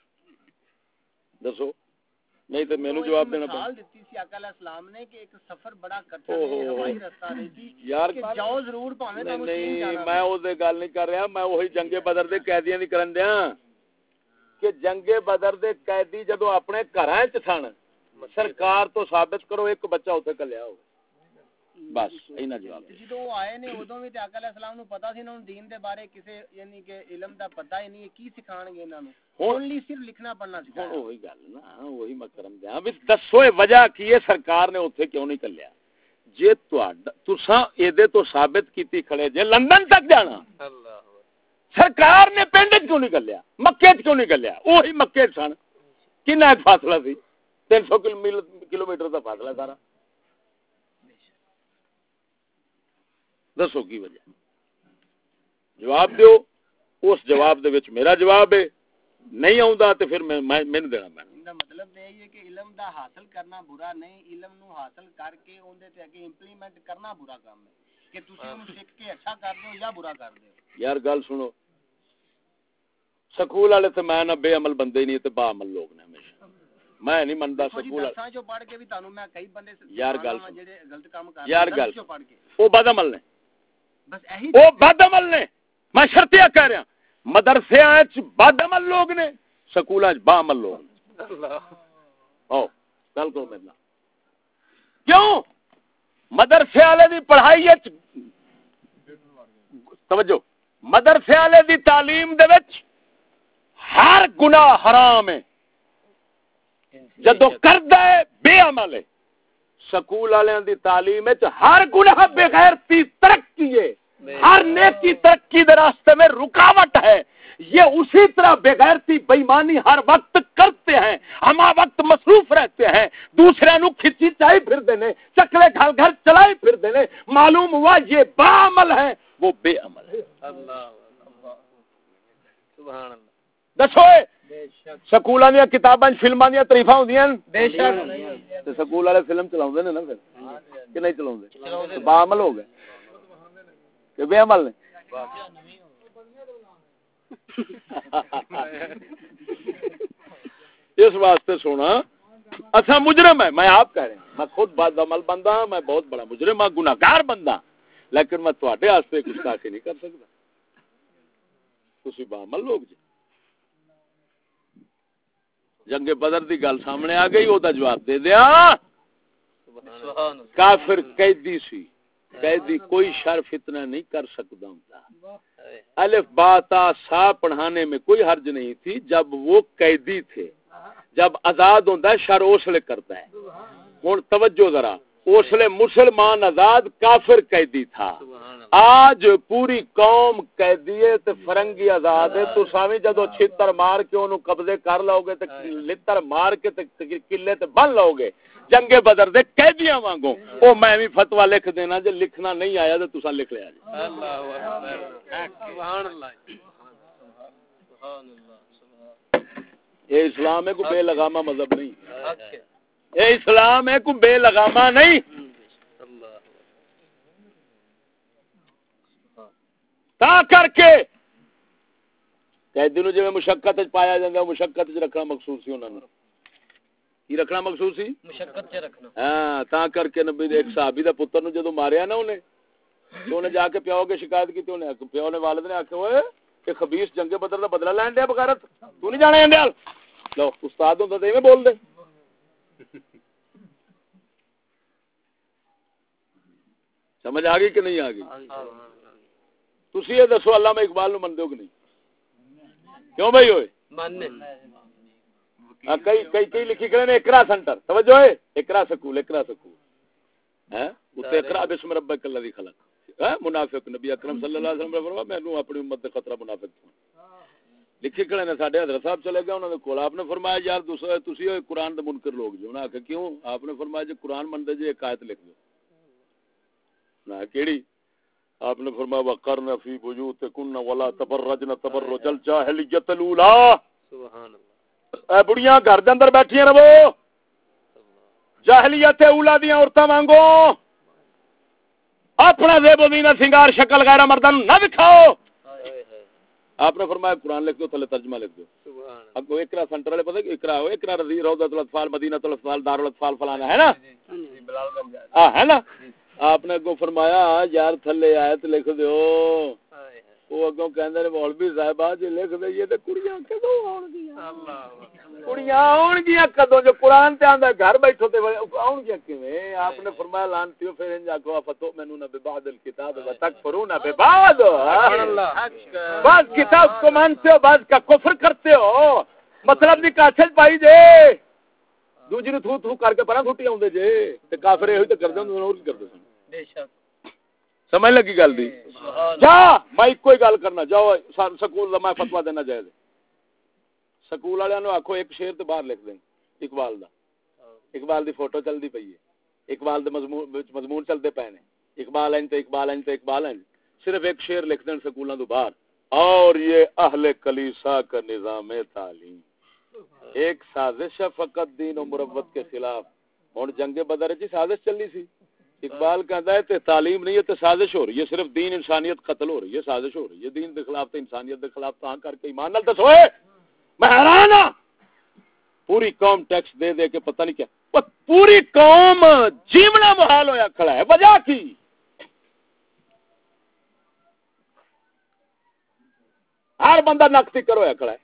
دسو, نہیں تو مینوں جواب دینا پڑے. مثال دتی سی آقا علیہ السلام نے کہ ایک سفر بڑا کٹھن ہے, ہوائی رستہ نہیں سی یار کہ جاؤ ضرور پاویں تانوں چین جانا. میں او دے گل نہیں کر رہا, میں وہی جنگ بدر دے قیدیاں دی کرن دیاں کہ جنگ بدر دے قیدی جدوں اپنے گھراں وچ سن سرکار تو ثابت کرو ایک بچہ اوتھے کلیا ہو. بس اینا جواب. جدوں آئے نے اودوں وی تے آقا علیہ السلام نوں پتہ سی انہاں نوں دین دے بارے کسے یعنی کہ علم دا پتہ ہی نہیں, کی سکھان گے انہاں نوں؟ اونلی صرف لکھنا پڑھنا سکھایا. ہن وہی گل نا, وہی میں کرن دیاں وی دسو وجہ کی ہے سرکار نے اوتھے کیوں نہیں کلیا؟ جے تہاڈا تساں ایدے تو ثابت کیتی کھڑے جے لندن تک جانا, اللہ سرکار نے پنڈ وچ کیوں نہیں کلیا, مکے وچ کیوں نہیں کلیا؟ وہی مکے سن, کنا فاصلہ سی؟ تین سو کلو میٹر دا فاصلہ سارا. دسو کی وجہ؟ جواب دیو. اس جواب دے وچ میرا جواب ہے, نہیں آوندا تے پھر میں مینوں دینا پینا. دا مطلب یہ ہے کہ علم دا حاصل کرنا برا نہیں, علم نو حاصل کر کے اون دے تے اگے امپلیمنٹ کرنا برا کام ہے کہ تسی اون سیکھ کے اچھا کر دیو یا برا کر دیو. یار گل سنو, سکول والے تے میں نہ بے عمل بندے نہیں تے با عمل لوگ نے ہمیشہ. میں نہیں مندا سکول دساں جو پڑھ کے بھی تانوں میں کئی بندے یار گل جڑے غلط کام کر یار گل پڑھ کے او بد عمل نے, بس یہی او بد عمل نے. میں شرطیہ کہہ رہا, مدرسے وچ بد عمل لوگ نے, سکولاں وچ با عمل لوگ نے. او گل کرو میرے نال. کیوں؟ مدرسے والے دی پڑھائی وچ توجہ, مدرسے والے دی تعلیم دے وچ ہر گناہ حرام ہے جدوں کردا ہے بے عمل ہے. سکول والے دی تعلیم وچ ہر گناہ بغیرتی ترقی ہے, ہر نیکی ترقی دے راستے میں رکاوٹ ہے. یہ اسی طرح بغیرتی بےایمانی ہر وقت کرتے ہیں, ہم وقت مصروف رہتے ہیں, دوسرے نو کھچی چائی پھردے نے, چکلے گھر گھر چلائی پھردے نے. معلوم ہوا یہ با عمل ہے, وہ بے عمل ہے. اللہ سبحان اللہ. دسو سکولاں دی کتاباں فلماں دی تعریفاں ہوندیاں بے شک, تے سکول والے فلم چلاوندے نے نا پھر کہ نہیں چلاوندے؟ با عمل ہو گئے کہ بے عمل نے؟ اس واسطے سونا اچھا مجرم ہے, میں آپ کہہ رہے ہیں, میں خود بد عمل بندہ ہوں, میں بہت بڑا مجرم ہوں, گناہگار بندہ, لیکن میں تواڈے واسطے کچھ کافی نہیں کر سکتا. تسی با عمل لوگ جی. جنگ بدر دی گل سامنے آ گئی, او دا جواب دے دیا. کافر قیدی سی, قیدی کوئی شر فتنہ نہیں کر سکتا ہوں. الف با تا سا پڑھانے میں کوئی حرج نہیں تھی جب وہ قیدی تھے. جب آزاد ہوتا ہے شر اسلے کرتا ہے. ہوں توجہ ذرا, اسلے مسلمان آزاد کافر قیدی تھا. آج پوری قوم قیدی ہے تے فرنگی آزاد ہے. تو ساویں جدو چھتر مار کے انہوں قبضے کر لو گے تے لتر مار کے تے قلعے تے بن لو گے جنگے بدر دے قیدیاں وانگو. او میں بھی فتوا لکھ دینا جے لکھنا نہیں آیا تے تساں لکھ لیا جی. اللہ اکبر سبحان اللہ سبحان اللہ. یہ اسلام ہے کوئی بے لگامہ مذہب نہیں. یہ اسلام ہے کوئی بے لگامہ نہیں. تا کر کے قیدی نو جے مشقت وچ پایا جاندا مشقت وچ رکھنا مقصود سی انہاں نو. کی رکھنا مقصود سی مشقت وچ رکھنا. ہاں تا کر کے نبی دے ایک صحابی دا پتر نو جدوں ماریا نا انہیں تو انہیں جا کے پیو کے شکایت کی. انہیں پیو نے والد نے آکھیا اوئے کہ خبیث جنگ بدر دا بدلہ لین دیا بغیرت تو نہیں جانا اندیال. لو استاد ہوندا تے ایویں بول دے. سمجھ آ گئی کہ نہیں آ گئی؟ تسی یہ دسو علامہ اقبال نو مندے ہو کہ نہیں؟ کیوں بھائی ہوئے ماننے کئی کئی کئی لکھی کرے نے اقرا سینٹر. توجہ ہے اقرا سکول اقرا سکول ہیں اوتے اقرا بسم ربک الذی خلق. منافق نبی اکرم صلی اللہ علیہ وسلم نے فرمایا مینوں اپنی امت تے خطرہ منافق تھا. لکھی کرے نے ساڈے حضرت صاحب چلے گئے انہاں دے کول. آپ نے فرمایا یار دوسرے تسی قرآن دے منکر لوگ جو. انہاں کہ کیوں؟ آپ نے فرمایا جے قرآن مندے جے ایک آیت لکھ دو. نہ کیڑی؟ آپ نے فرمایا وقرن فی بیوتکن ولا تبرجن تبرج الجاہلیۃ الاولی. سبحان اللہ. اے بڑیاں گھر دے اندر بیٹھیاں رہو جاہلیت اولی دیاں عورتاں وانگو اپنا زیب و زینت سنگار شکل غیرہ مردان نہ دکھاؤ. آپ نے فرمایا قرآن لکھ دو تھلے ترجمہ لکھ دو. اب وہ اقرا سینٹر والے پتہ کہ اقرا ہو اقرا رضی روضۃ الاطفال مدینۃ الاطفال دار الاطفال فلانا ہے نا ہاں ہے نا. آپ نے کو فرمایا یار تھلے آیت لکھ دیو. وہ اگوں کہندے نے مولوی صاحب جی لکھ دئیے تے کڑیاں کدوں آون گیاں؟ اللہ کڑیاں آون گیاں کدوں جو قرآن تے آندا گھر بیٹھو تے آون گیاں کیویں؟ آپ نے فرمایا لعنتیو پھر انج آکھو فتؤمنون ببعض الکتاب وتکفرون ببعض. سبحان اللہ. بعض کتاب کو مانتے ہو بعض کا کفر کرتے ہو. مطلب دی کاچل پائی جے دوجی نو تھو تھو کر کے پرا کھٹی آوندے جے تے کافر ایہی تے کردے ہوندے اور کی کردے سن. بے شک سمجھ لگی گل دی. جا میں کوئی گل کرنا جاؤ سکول دا میں فتوا دینا جائز. سکول والے نو آکھو ایک شعر تے باہر لکھ دیں اقبال دا. اقبال دی فوٹو چلدی پئی ہے اقبال دے مضمون وچ مضمون چلدے پئے نے اقبال ہیں تے اقبال ہیں تے اقبال ہیں. صرف ایک شعر لکھ دیں سکولاں تو باہر اور یہ اہل کلیسا کا نظام تعلیم ایک سازش ہے فقط دین و مروت کے خلاف. ہن جنگ بدر وچ سازش چلی سی. اقبال کہتا ہے تے تعلیم نہیں ہے تے سازش ہو رہی ہے. صرف دین انسانیت قتل ہو رہی ہے سازش ہو رہی ہے. دین دے خلاف تے انسانیت دے خلاف تاں کر کے ایمان نال دسو میں حیران ہاں. پوری قوم ٹیکس دے دے کے پتہ نہیں کیا پوری قوم جیونا محال ہویا کھڑا ہے. وجہ کی؟ ہر بندہ نقطی کرو ہویا کھڑا ہے.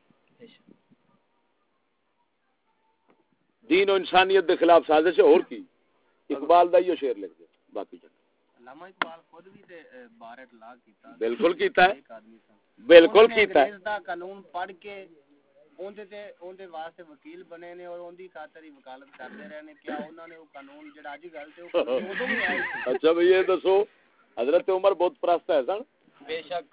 دین و انسانیت دے خلاف سازش ہے اور کی. اقبال دا یہ شعر لکھ دے باقی چل. علامہ اقبال خود بھی تے بار اطلاق کیتا. بالکل کیتا ہے بالکل کیتا ہے. دا قانون پڑھ کے اون تے اون دے واسطے وکیل بنے نے اور اون دی خاطر ہی وکالت کردے رہے نے. کیا انہاں نے وہ قانون جڑا اج گل تے اودوں بھی آئی. اچھا بھئی یہ دسو حضرت عمر بہت پرست ہے سن. بے شک.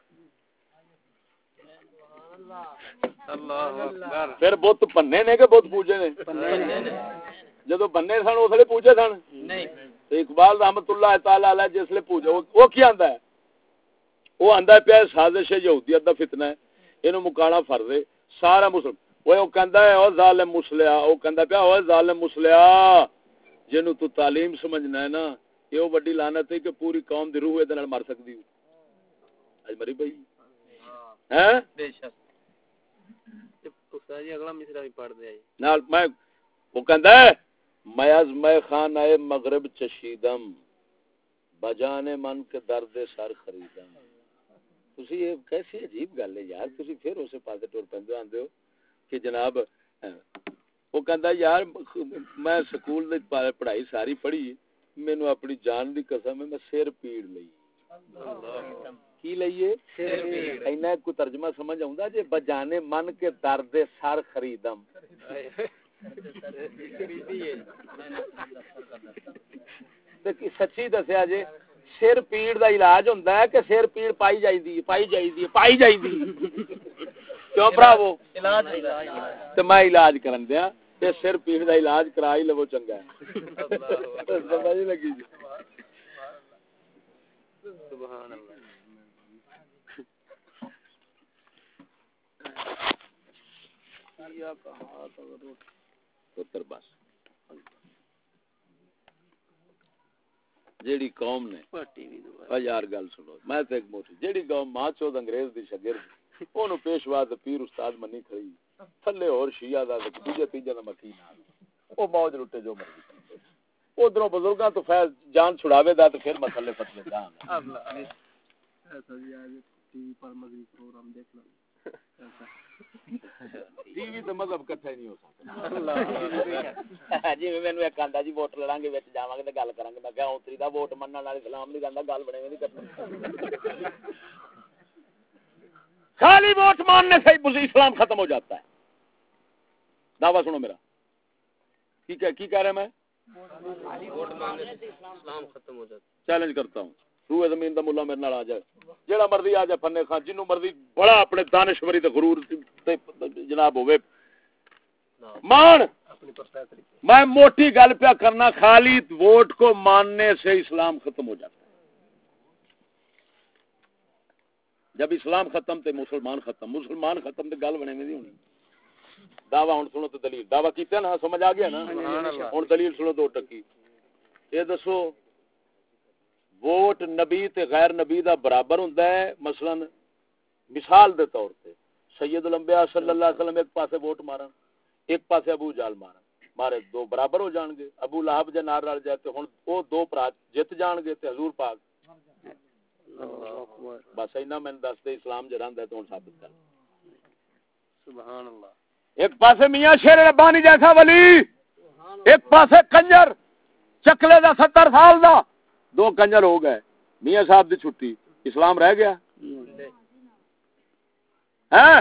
اللہ اکبر. پھر بت بننے نے کہ بت پوجے نے؟ جدو بننے سن اس لیے پوجے سن نہیں. اقبال رحمت اللہ تعالی علیہ جس لیے پوجا وہ کیا آندا ہے؟ وہ آندا پیا سازش ہے یہودیت دا فتنہ ہے اینو مکانا فرض ہے سارا مسلم. وہ کہندا ہے او ظالم مسلیا او کہندا پیا او ظالم مسلیا جنوں تو تعلیم سمجھنا ہے نا یہ بڑی لعنت ہے کہ پوری قوم دی روح دے نال مر سکدی ہے. اج مری بھائی ہیں بے شک. استاد جی اگلا مصرع بھی پڑھ دے نال میں وہ کہندا ہے میں از میں خانہ مغرب چشیدم بجانے من کے درد سر خریدم. تسی یہ کیسی عجیب گل ہے یار. تسی پھر اسے پاسے ٹر پیندے آندے ہو کہ جناب وہ کہندا یار میں سکول دی پڑھائی ساری پڑھی مینوں اپنی جان دی قسم ہے میں سر پیڑ لئی کی لئیے اینا کو ترجمہ سمجھ آوندا جے بجانے من کے درد سر خریدم تے سچی دسیا جے سر پیڑ دا علاج ہوندا ہے کہ سر پیڑ پائی جائیندی پائی جائیندی پائی جائیندی کیوں بھراوو علاج تے میں علاج کرن دیا تے سر پیڑ دا علاج کرا ہی لو چنگا ہے سمجھ لگی جی سبحان اللہ یا کہا تو بس جیڑی قوم نے یار گل سنو میں تے ایک موٹی جیڑی قوم ماں چود انگریز دی شاگرد اونوں پیشوا تے پیر استاد منی کھڑی تھلے اور شیعہ دا تے دوجے تیجے دا مکی نال او موج لٹے جو مرضی ادھروں بزرگاں تو فیض جان چھڑاوے دا تے پھر مسئلے فتوی جان اللہ ایسا جی آج ٹی وی پر مغربی پروگرام دیکھنا ٹی وی تے مذہب اکٹھا ہی نہیں ہو سکتا اللہ جی مینوں ایک آندا جی ووٹ لڑاں گے وچ جاواں گے تے گل کراں گے میں کہ اونتری دا ووٹ منن والے اسلام نہیں جاندا گل بنے نہیں کرنا خالی ووٹ ماننے سے ہی اسلام ختم ہو جاتا ہے دعویٰ سنو میرا ٹھیک ہے کی کہہ رہا میں ووٹ ماننے سے اسلام ختم ہو جاتا ہے چیلنج کرتا ہوں روح زمین دا مولا میرے نال آ جائے جیڑا مرضی آ جائے فنے خان جنوں مرضی بڑا اپنے دانشوری تے غرور تے جناب ہوے مان میں موٹی گل پیا کرنا خالی ووٹ کو ماننے سے اسلام ختم ہو جاتا ہے جب اسلام ختم تے مسلمان ختم مسلمان ختم تے گل بنے نہیں ہونی دعویٰ ہن سنو تے دلیل دعویٰ کیتے نا سمجھ آ گیا نا ہن دلیل سنو دو ٹکی اے دسو ووٹ نبی تے غیر نبی دا برابر ہوندا ہے مثلا مثال دے طور تے سید الانبیاء صلی اللہ علیہ وسلم ایک پاسے ووٹ مارن ایک پاسے ابو جہل مارن مارے دو برابر ہو جان گے ابو لہب جے نال رل جائے تے ہن او دو بھرا جت جان گے تے حضور پاک بس اینا میں دس دے اسلام جے رہندا ہے تے ہن ثابت کر سبحان اللہ ایک پاسے میاں شیر ربانی جیسا ولی ایک پاسے کنجر چکلے دا ستر سال دا دو کنجر ہو گئے میاں صاحب دی چھٹی اسلام رہ گیا ہیں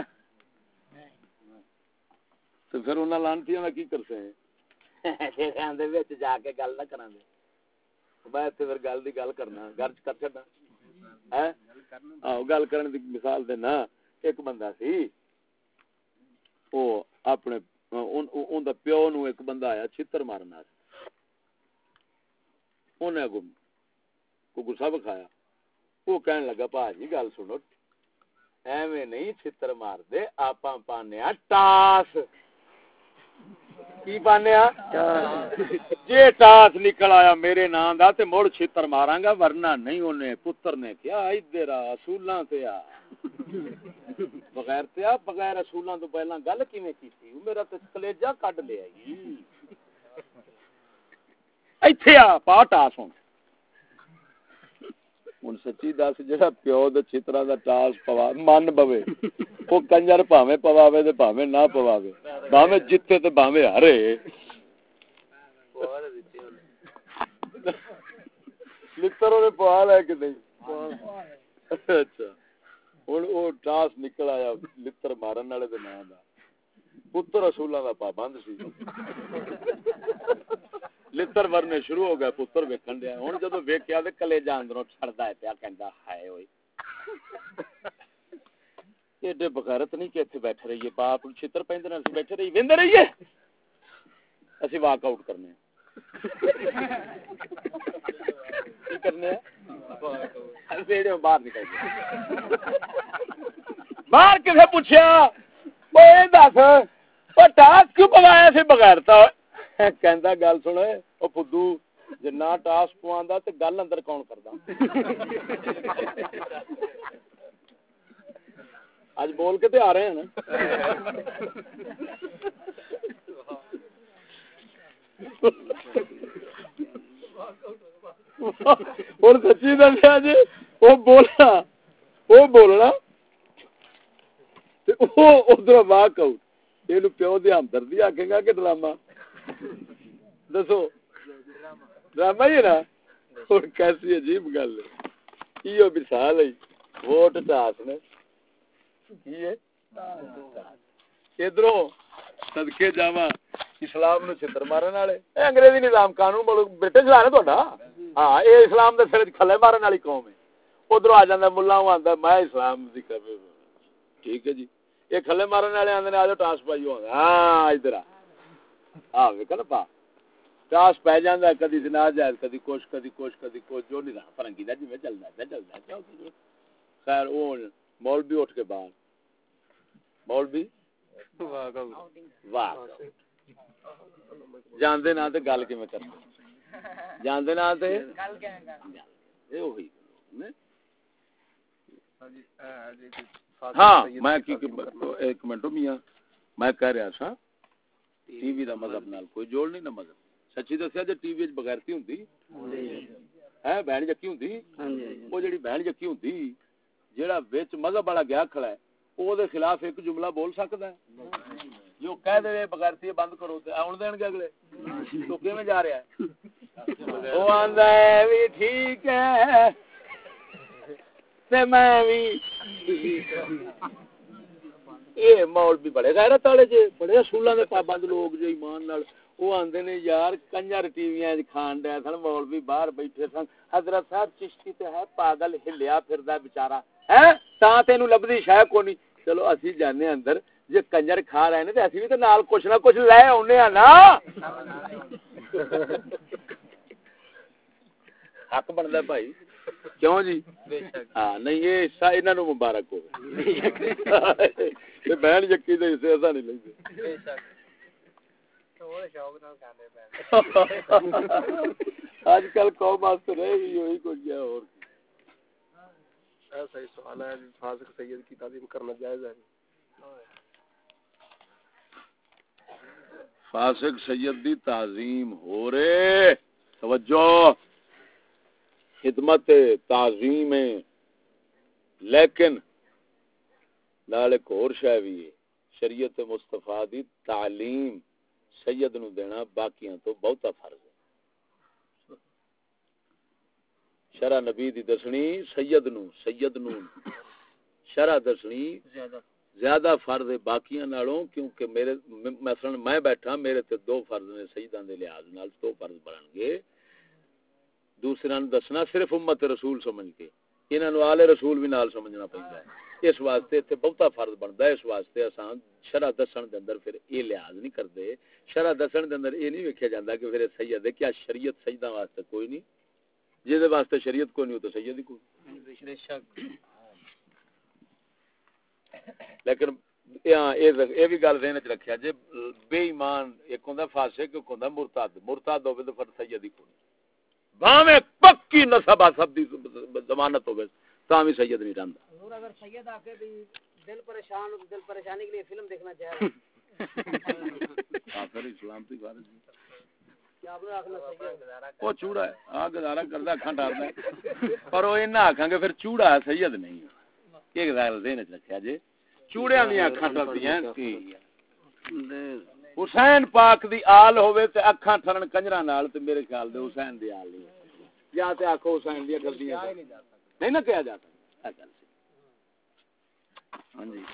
تو پھر انہاں لانتیاں دا کی کرتے ہیں شیخاں دے وچ جا کے گل نہ کراں دے میں تے پھر گل دی گل کرنا گرج کر چھڈا ہیں آ گل کرن دی مثال دینا ایک بندہ سی او اپنے اون اون دا پیو نو ایک بندہ آیا چھتر مارنا اونے کو کو غصہ بکھایا وہ کہنے لگا پا جی گل سنو ایویں نہیں چھتر مار دے آپاں پانے ٹاس کی پانے جے ٹاس نکل آیا میرے نام دا تے مڑ چھتر ماراں گا ورنہ نہیں اونے پتر نے کیا ادھر اصولاں تے آ بغیر تے آ بغیر اصولاں تو پہلا گل کیویں کیتی میرا تے کلیجہ کڈ لیا جی ایتھے آ پا ٹاس ہن ہن سچی دس جڑا پیو دے چھتراں دا ٹاس پوا من بوے او کنجر بھاویں پواوے تے بھاویں نہ پواوے بھاویں جتے تے بھاویں ہارے لتروں نے پوا لے کہ نہیں اچھا ہن او ٹاس نکل آیا لتر مارن والے دے نام دا پتر اصولاں دا پابند سی لتر ورنے شروع ہو گئے پتر ویکھن دیا ہن جدوں ویکھیا تے کلیجہ اندروں چھڑدا ہے پیا کہندا ہائے اوئے ایڈے بغیرت نہیں کہ ایتھے بیٹھے رہیے باپ چھتر پیندے نے اسی بیٹھے رہیے ویندے رہیے اسی واک آؤٹ کرنے کی کرنے ہیں ویڈیو باہر نکل باہر کسے پوچھیا اوے دس او ٹاس کیوں پوایا سی بغیرتا کہندا گل سن او فدو جے نہ ٹاس پواندا تے گل اندر کون کردا اج بول کے تے آ رہے ہیں نا اور سچی دسیا جی وہ بولنا وہ بولنا ادھر واک آؤٹ یہ پیو دی ہمدردی آکھے گا کہ ڈرامہ دسو ڈرامہ ہی نا ہن کیسی عجیب گل ہے ایو مثال ہے ووٹ ٹاس نے کی ہے ادھروں صدقے جاواں اسلام نو چھتر مارن والے اے انگریزی نظام قانون ملک برٹش لا نا تہاڈا ہاں اے اسلام دے سر کھلے مارن والی قوم ہے ادھروں آ جاندا ملہ آندا میں اسلام دی کر ٹھیک ہے جی یہ کھلے مارن والے آندے نے آ جاؤ ٹاس پائیو ہاں ادھر آ ویکھ نا پا ٹاس پی جاندا کدی زنا جائز کدی کچھ کدی کچھ کدی کچھ جو نظام فرنگی دا جویں چلدا ہے چلدا ہے خیر او مولوی اٹھ کے باہر مولوی واہ جاندے نا تے گل کیویں کردے جاندے نا تے گل کیویں کردے اے وہی ہاں میں کی ایک منٹ میاں میں کہہ رہا سا ٹی وی دا مذہب نال کوئی جوڑ نہیں نہ مذہب سچی دسیا جے ٹی وی وچ بغیرتی ہوندی ہے بہن جکی ہوندی او جڑی بہن جکی ہوندی جیڑا وچ مذہب والا گیا کھڑا ہے او دے خلاف ایک جملہ بول سکدا ہے جو کہہ دے بغیرتی بند کرو تے آن دین گے اگلے تو کیویں جا رہا ہے او آندا ہے وی ٹھیک ہے تے میں وی اے مولوی بڑے غیرت والے جے بڑے اصولاں دے پابند لوگ جے ایمان نال او آندے نے یار کنجر ٹی ویاں وچ کھان دے سن مولوی باہر بیٹھے سن حضرت صاحب چشتی تے ہے پاگل ہلیا پھردا بیچارہ ہے تاں تینوں لبدی شے کونی چلو اسی جانے اندر جے کنجر کھا رہے نے تے اسی وی تے نال کچھ نہ کچھ لے اونے ہاں نا حق بندا بھائی کیوں جی ہاں نہیں یہ حصہ انہاں نو مبارک ہو تے بہن یقین دے حصے ایسا نہیں لیندے بے شک تو شوق نال کھاندے پے اج کل قوم واسطے رہ گئی ہوئی کچھ گیا اور ایسا ہی سوال ہے فاسق سید کی تعظیم کرنا جائز ہے فاسق سید دی تعظیم ہو رے توجہ خدمت تعظیم لیکن نال ایک اور شے وی ہے شریعت مصطفیٰ دی تعلیم سید نو دینا باقیاں تو بہتا فرض ہے شرع نبی دی دسنی سید نو سید نو شرع دسنی زیادہ فرض ہے باقیاں نالوں کیونکہ میرے مثلا میں بیٹھا میرے تے دو فرض نے سیداں دے لحاظ نال دو فرض بنن گے دوسرا نو دسنا صرف امت رسول سمجھ کے انہاں نو آل رسول بھی نال سمجھنا پیندا ہے اس واسطے تے بہتا فرض بندا ہے اس واسطے اساں شرع دسن دے اندر پھر اے لحاظ نہیں کردے شرع دسن دے اندر اے نہیں ویکھیا جاندا کہ پھر سید ہے کیا شریعت سجدہ واسطے کوئی نہیں جے دے واسطے شریعت کوئی نہیں تو سید ہی کوئی بے شک لیکن یہ بھی گل ذہن وچ رکھیا جے بے ایمان ایک ہوندا فاسق ایک ہوندا مرتد مرتد ہوے تو پھر سید ہی کوئی بھاویں پکی نسب سب دی ضمانت ہوے تاں بھی سید نہیں رہندا حضور اگر سید آ کے بھی دل پریشان ہو دل پریشانی کے لیے فلم دیکھنا چاہے کافر اسلام کی بات وہ چوڑا ہے آ گزارا کردا اکھاں ڈردا پر وہ انہاں آکھاں گے پھر چوڑا سید نہیں ایک گل ذہن وچ رکھیا جے چوڑیاں دی اکھاں ٹردیاں کی حسین پاک دی آل ہوے تے اکھاں ٹھرن کنجراں نال تے میرے خیال دے حسین دی آل نہیں یا تے آکھو حسین دی گردیاں نہیں نہ کہا جاتا ہاں جی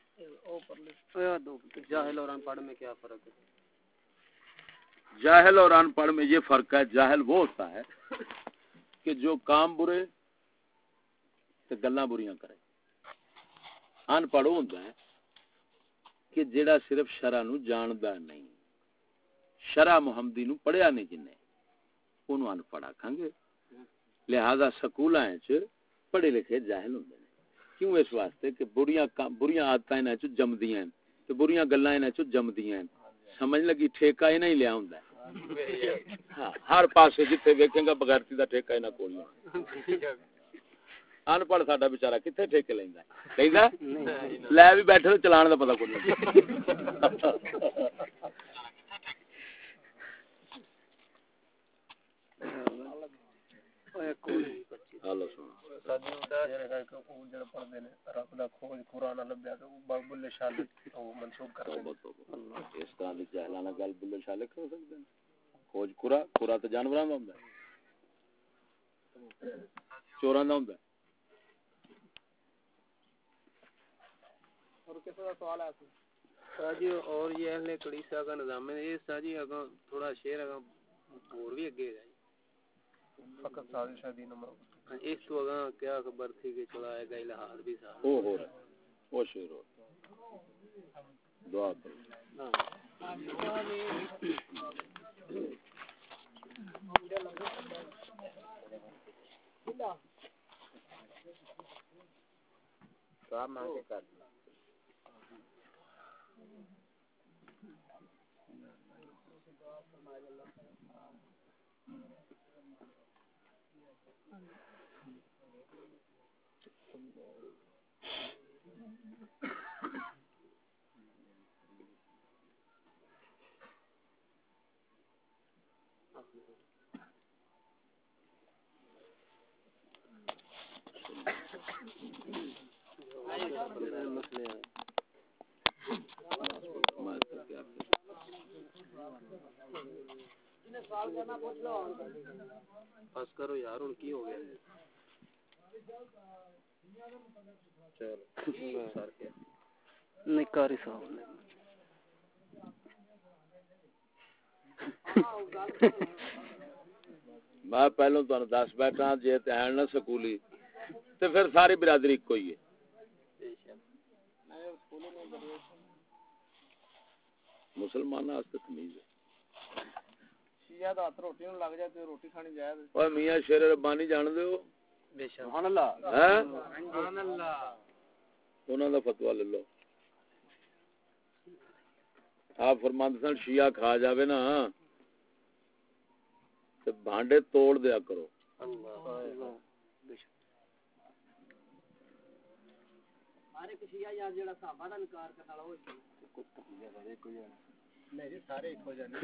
جاہل اور ان پڑھ میں کیا فرق ہے جاہل اور ان پڑھ میں یہ فرق ہے جاہل وہ ہوتا ہے کہ جو کام برے تے گلاں بریاں کرے ان پڑھ ہوندا ہے کہ جیڑا صرف شرع نو جاندا نہیں شرع محمدی نو پڑھیا نہیں جنے اونوں ان پڑھ آکھاں گے لہذا سکولاں وچ پڑھے لکھے جاہل ہوندے نے کیوں اس واسطے کہ بریاں بریاں عادتاں انہاں چ جمدیاں ہیں تے بریاں گلاں انہاں چ جمدیاں ہیں سمجھ لگی ٹھیکہ ہی نہیں لیا ہوندا ہاں ہر پاسے جتھے ویکھیں گا بغیرتی دا ٹھیکہ انہاں کول نہیں ان پڑھ ساڈا بیچارہ کتھے ٹھیکے لیندا لیندا لے بھی بیٹھے تے چلان دا پتہ کوئی نہیں اللہ سن سادی دا کو جڑا پڑھدے نے رب دا کھوج قرآن لبیا تے او بلے شاہ او منسوب کر دے اللہ اس طرح دی جہلانہ گل بلے شاہ لکھ سکدے نے کھوج کورا کورا تے جانوراں دا ہوندا ہے چوراں دا ہوندا ہے اور کس کا سوال ہے ساجی اور یہ اہل کلیسا کا نظام ہے یہ ساجی اگا تھوڑا شعر اگا اور بھی اگے ہے فقط سازش ہے دین نمبر اس تو اگا کیا خبر تھی کہ چلائے گا الہاد بھی صاحب او ہو وہ شعر ہو دعا کرو کام مانگ کے کر بس کرو یار ان کی ہو گیا چلو سر کے نکاری صاحب میں پہلو تانوں دس بیٹھا جے تے ہیں نہ سکولی تے پھر ساری برادری کوئی ہے مسلماناں واسطے تمیز ہے شیعہ دا ہاتھ روٹی نوں لگ جائے تے روٹی کھانی جائز اوے میاں شیر ربانی جان دے ہو بے شک سبحان اللہ ہیں سبحان اللہ انہاں دا فتوی لے لو آپ فرماندے سن شیعہ کھا جاوے نا تے بھانڈے توڑ دیا کرو اللہ بے شک سارے کشیا یار جڑا صحابہ دا انکار کرن والا ہوئی کتا ہے بڑے کوئی نہیں جی سارے ایک ہو جانے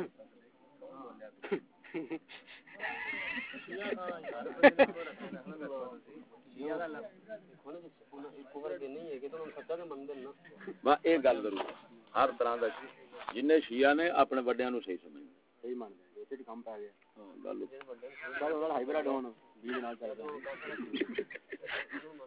شیعہ ہاں یار شیعہ دا کھولے کوور کے نہیں ہے کہ تو سچا تے مندے نا وا اے گل ضرور ہر طرح دا جن شیعہ نے اپنے بڑیاں نو صحیح سمجھنا صحیح مان گئے ایتھے دی کم پا گیا ہاں گل بڑا ہائبرڈ ہون بھی نال چل رہا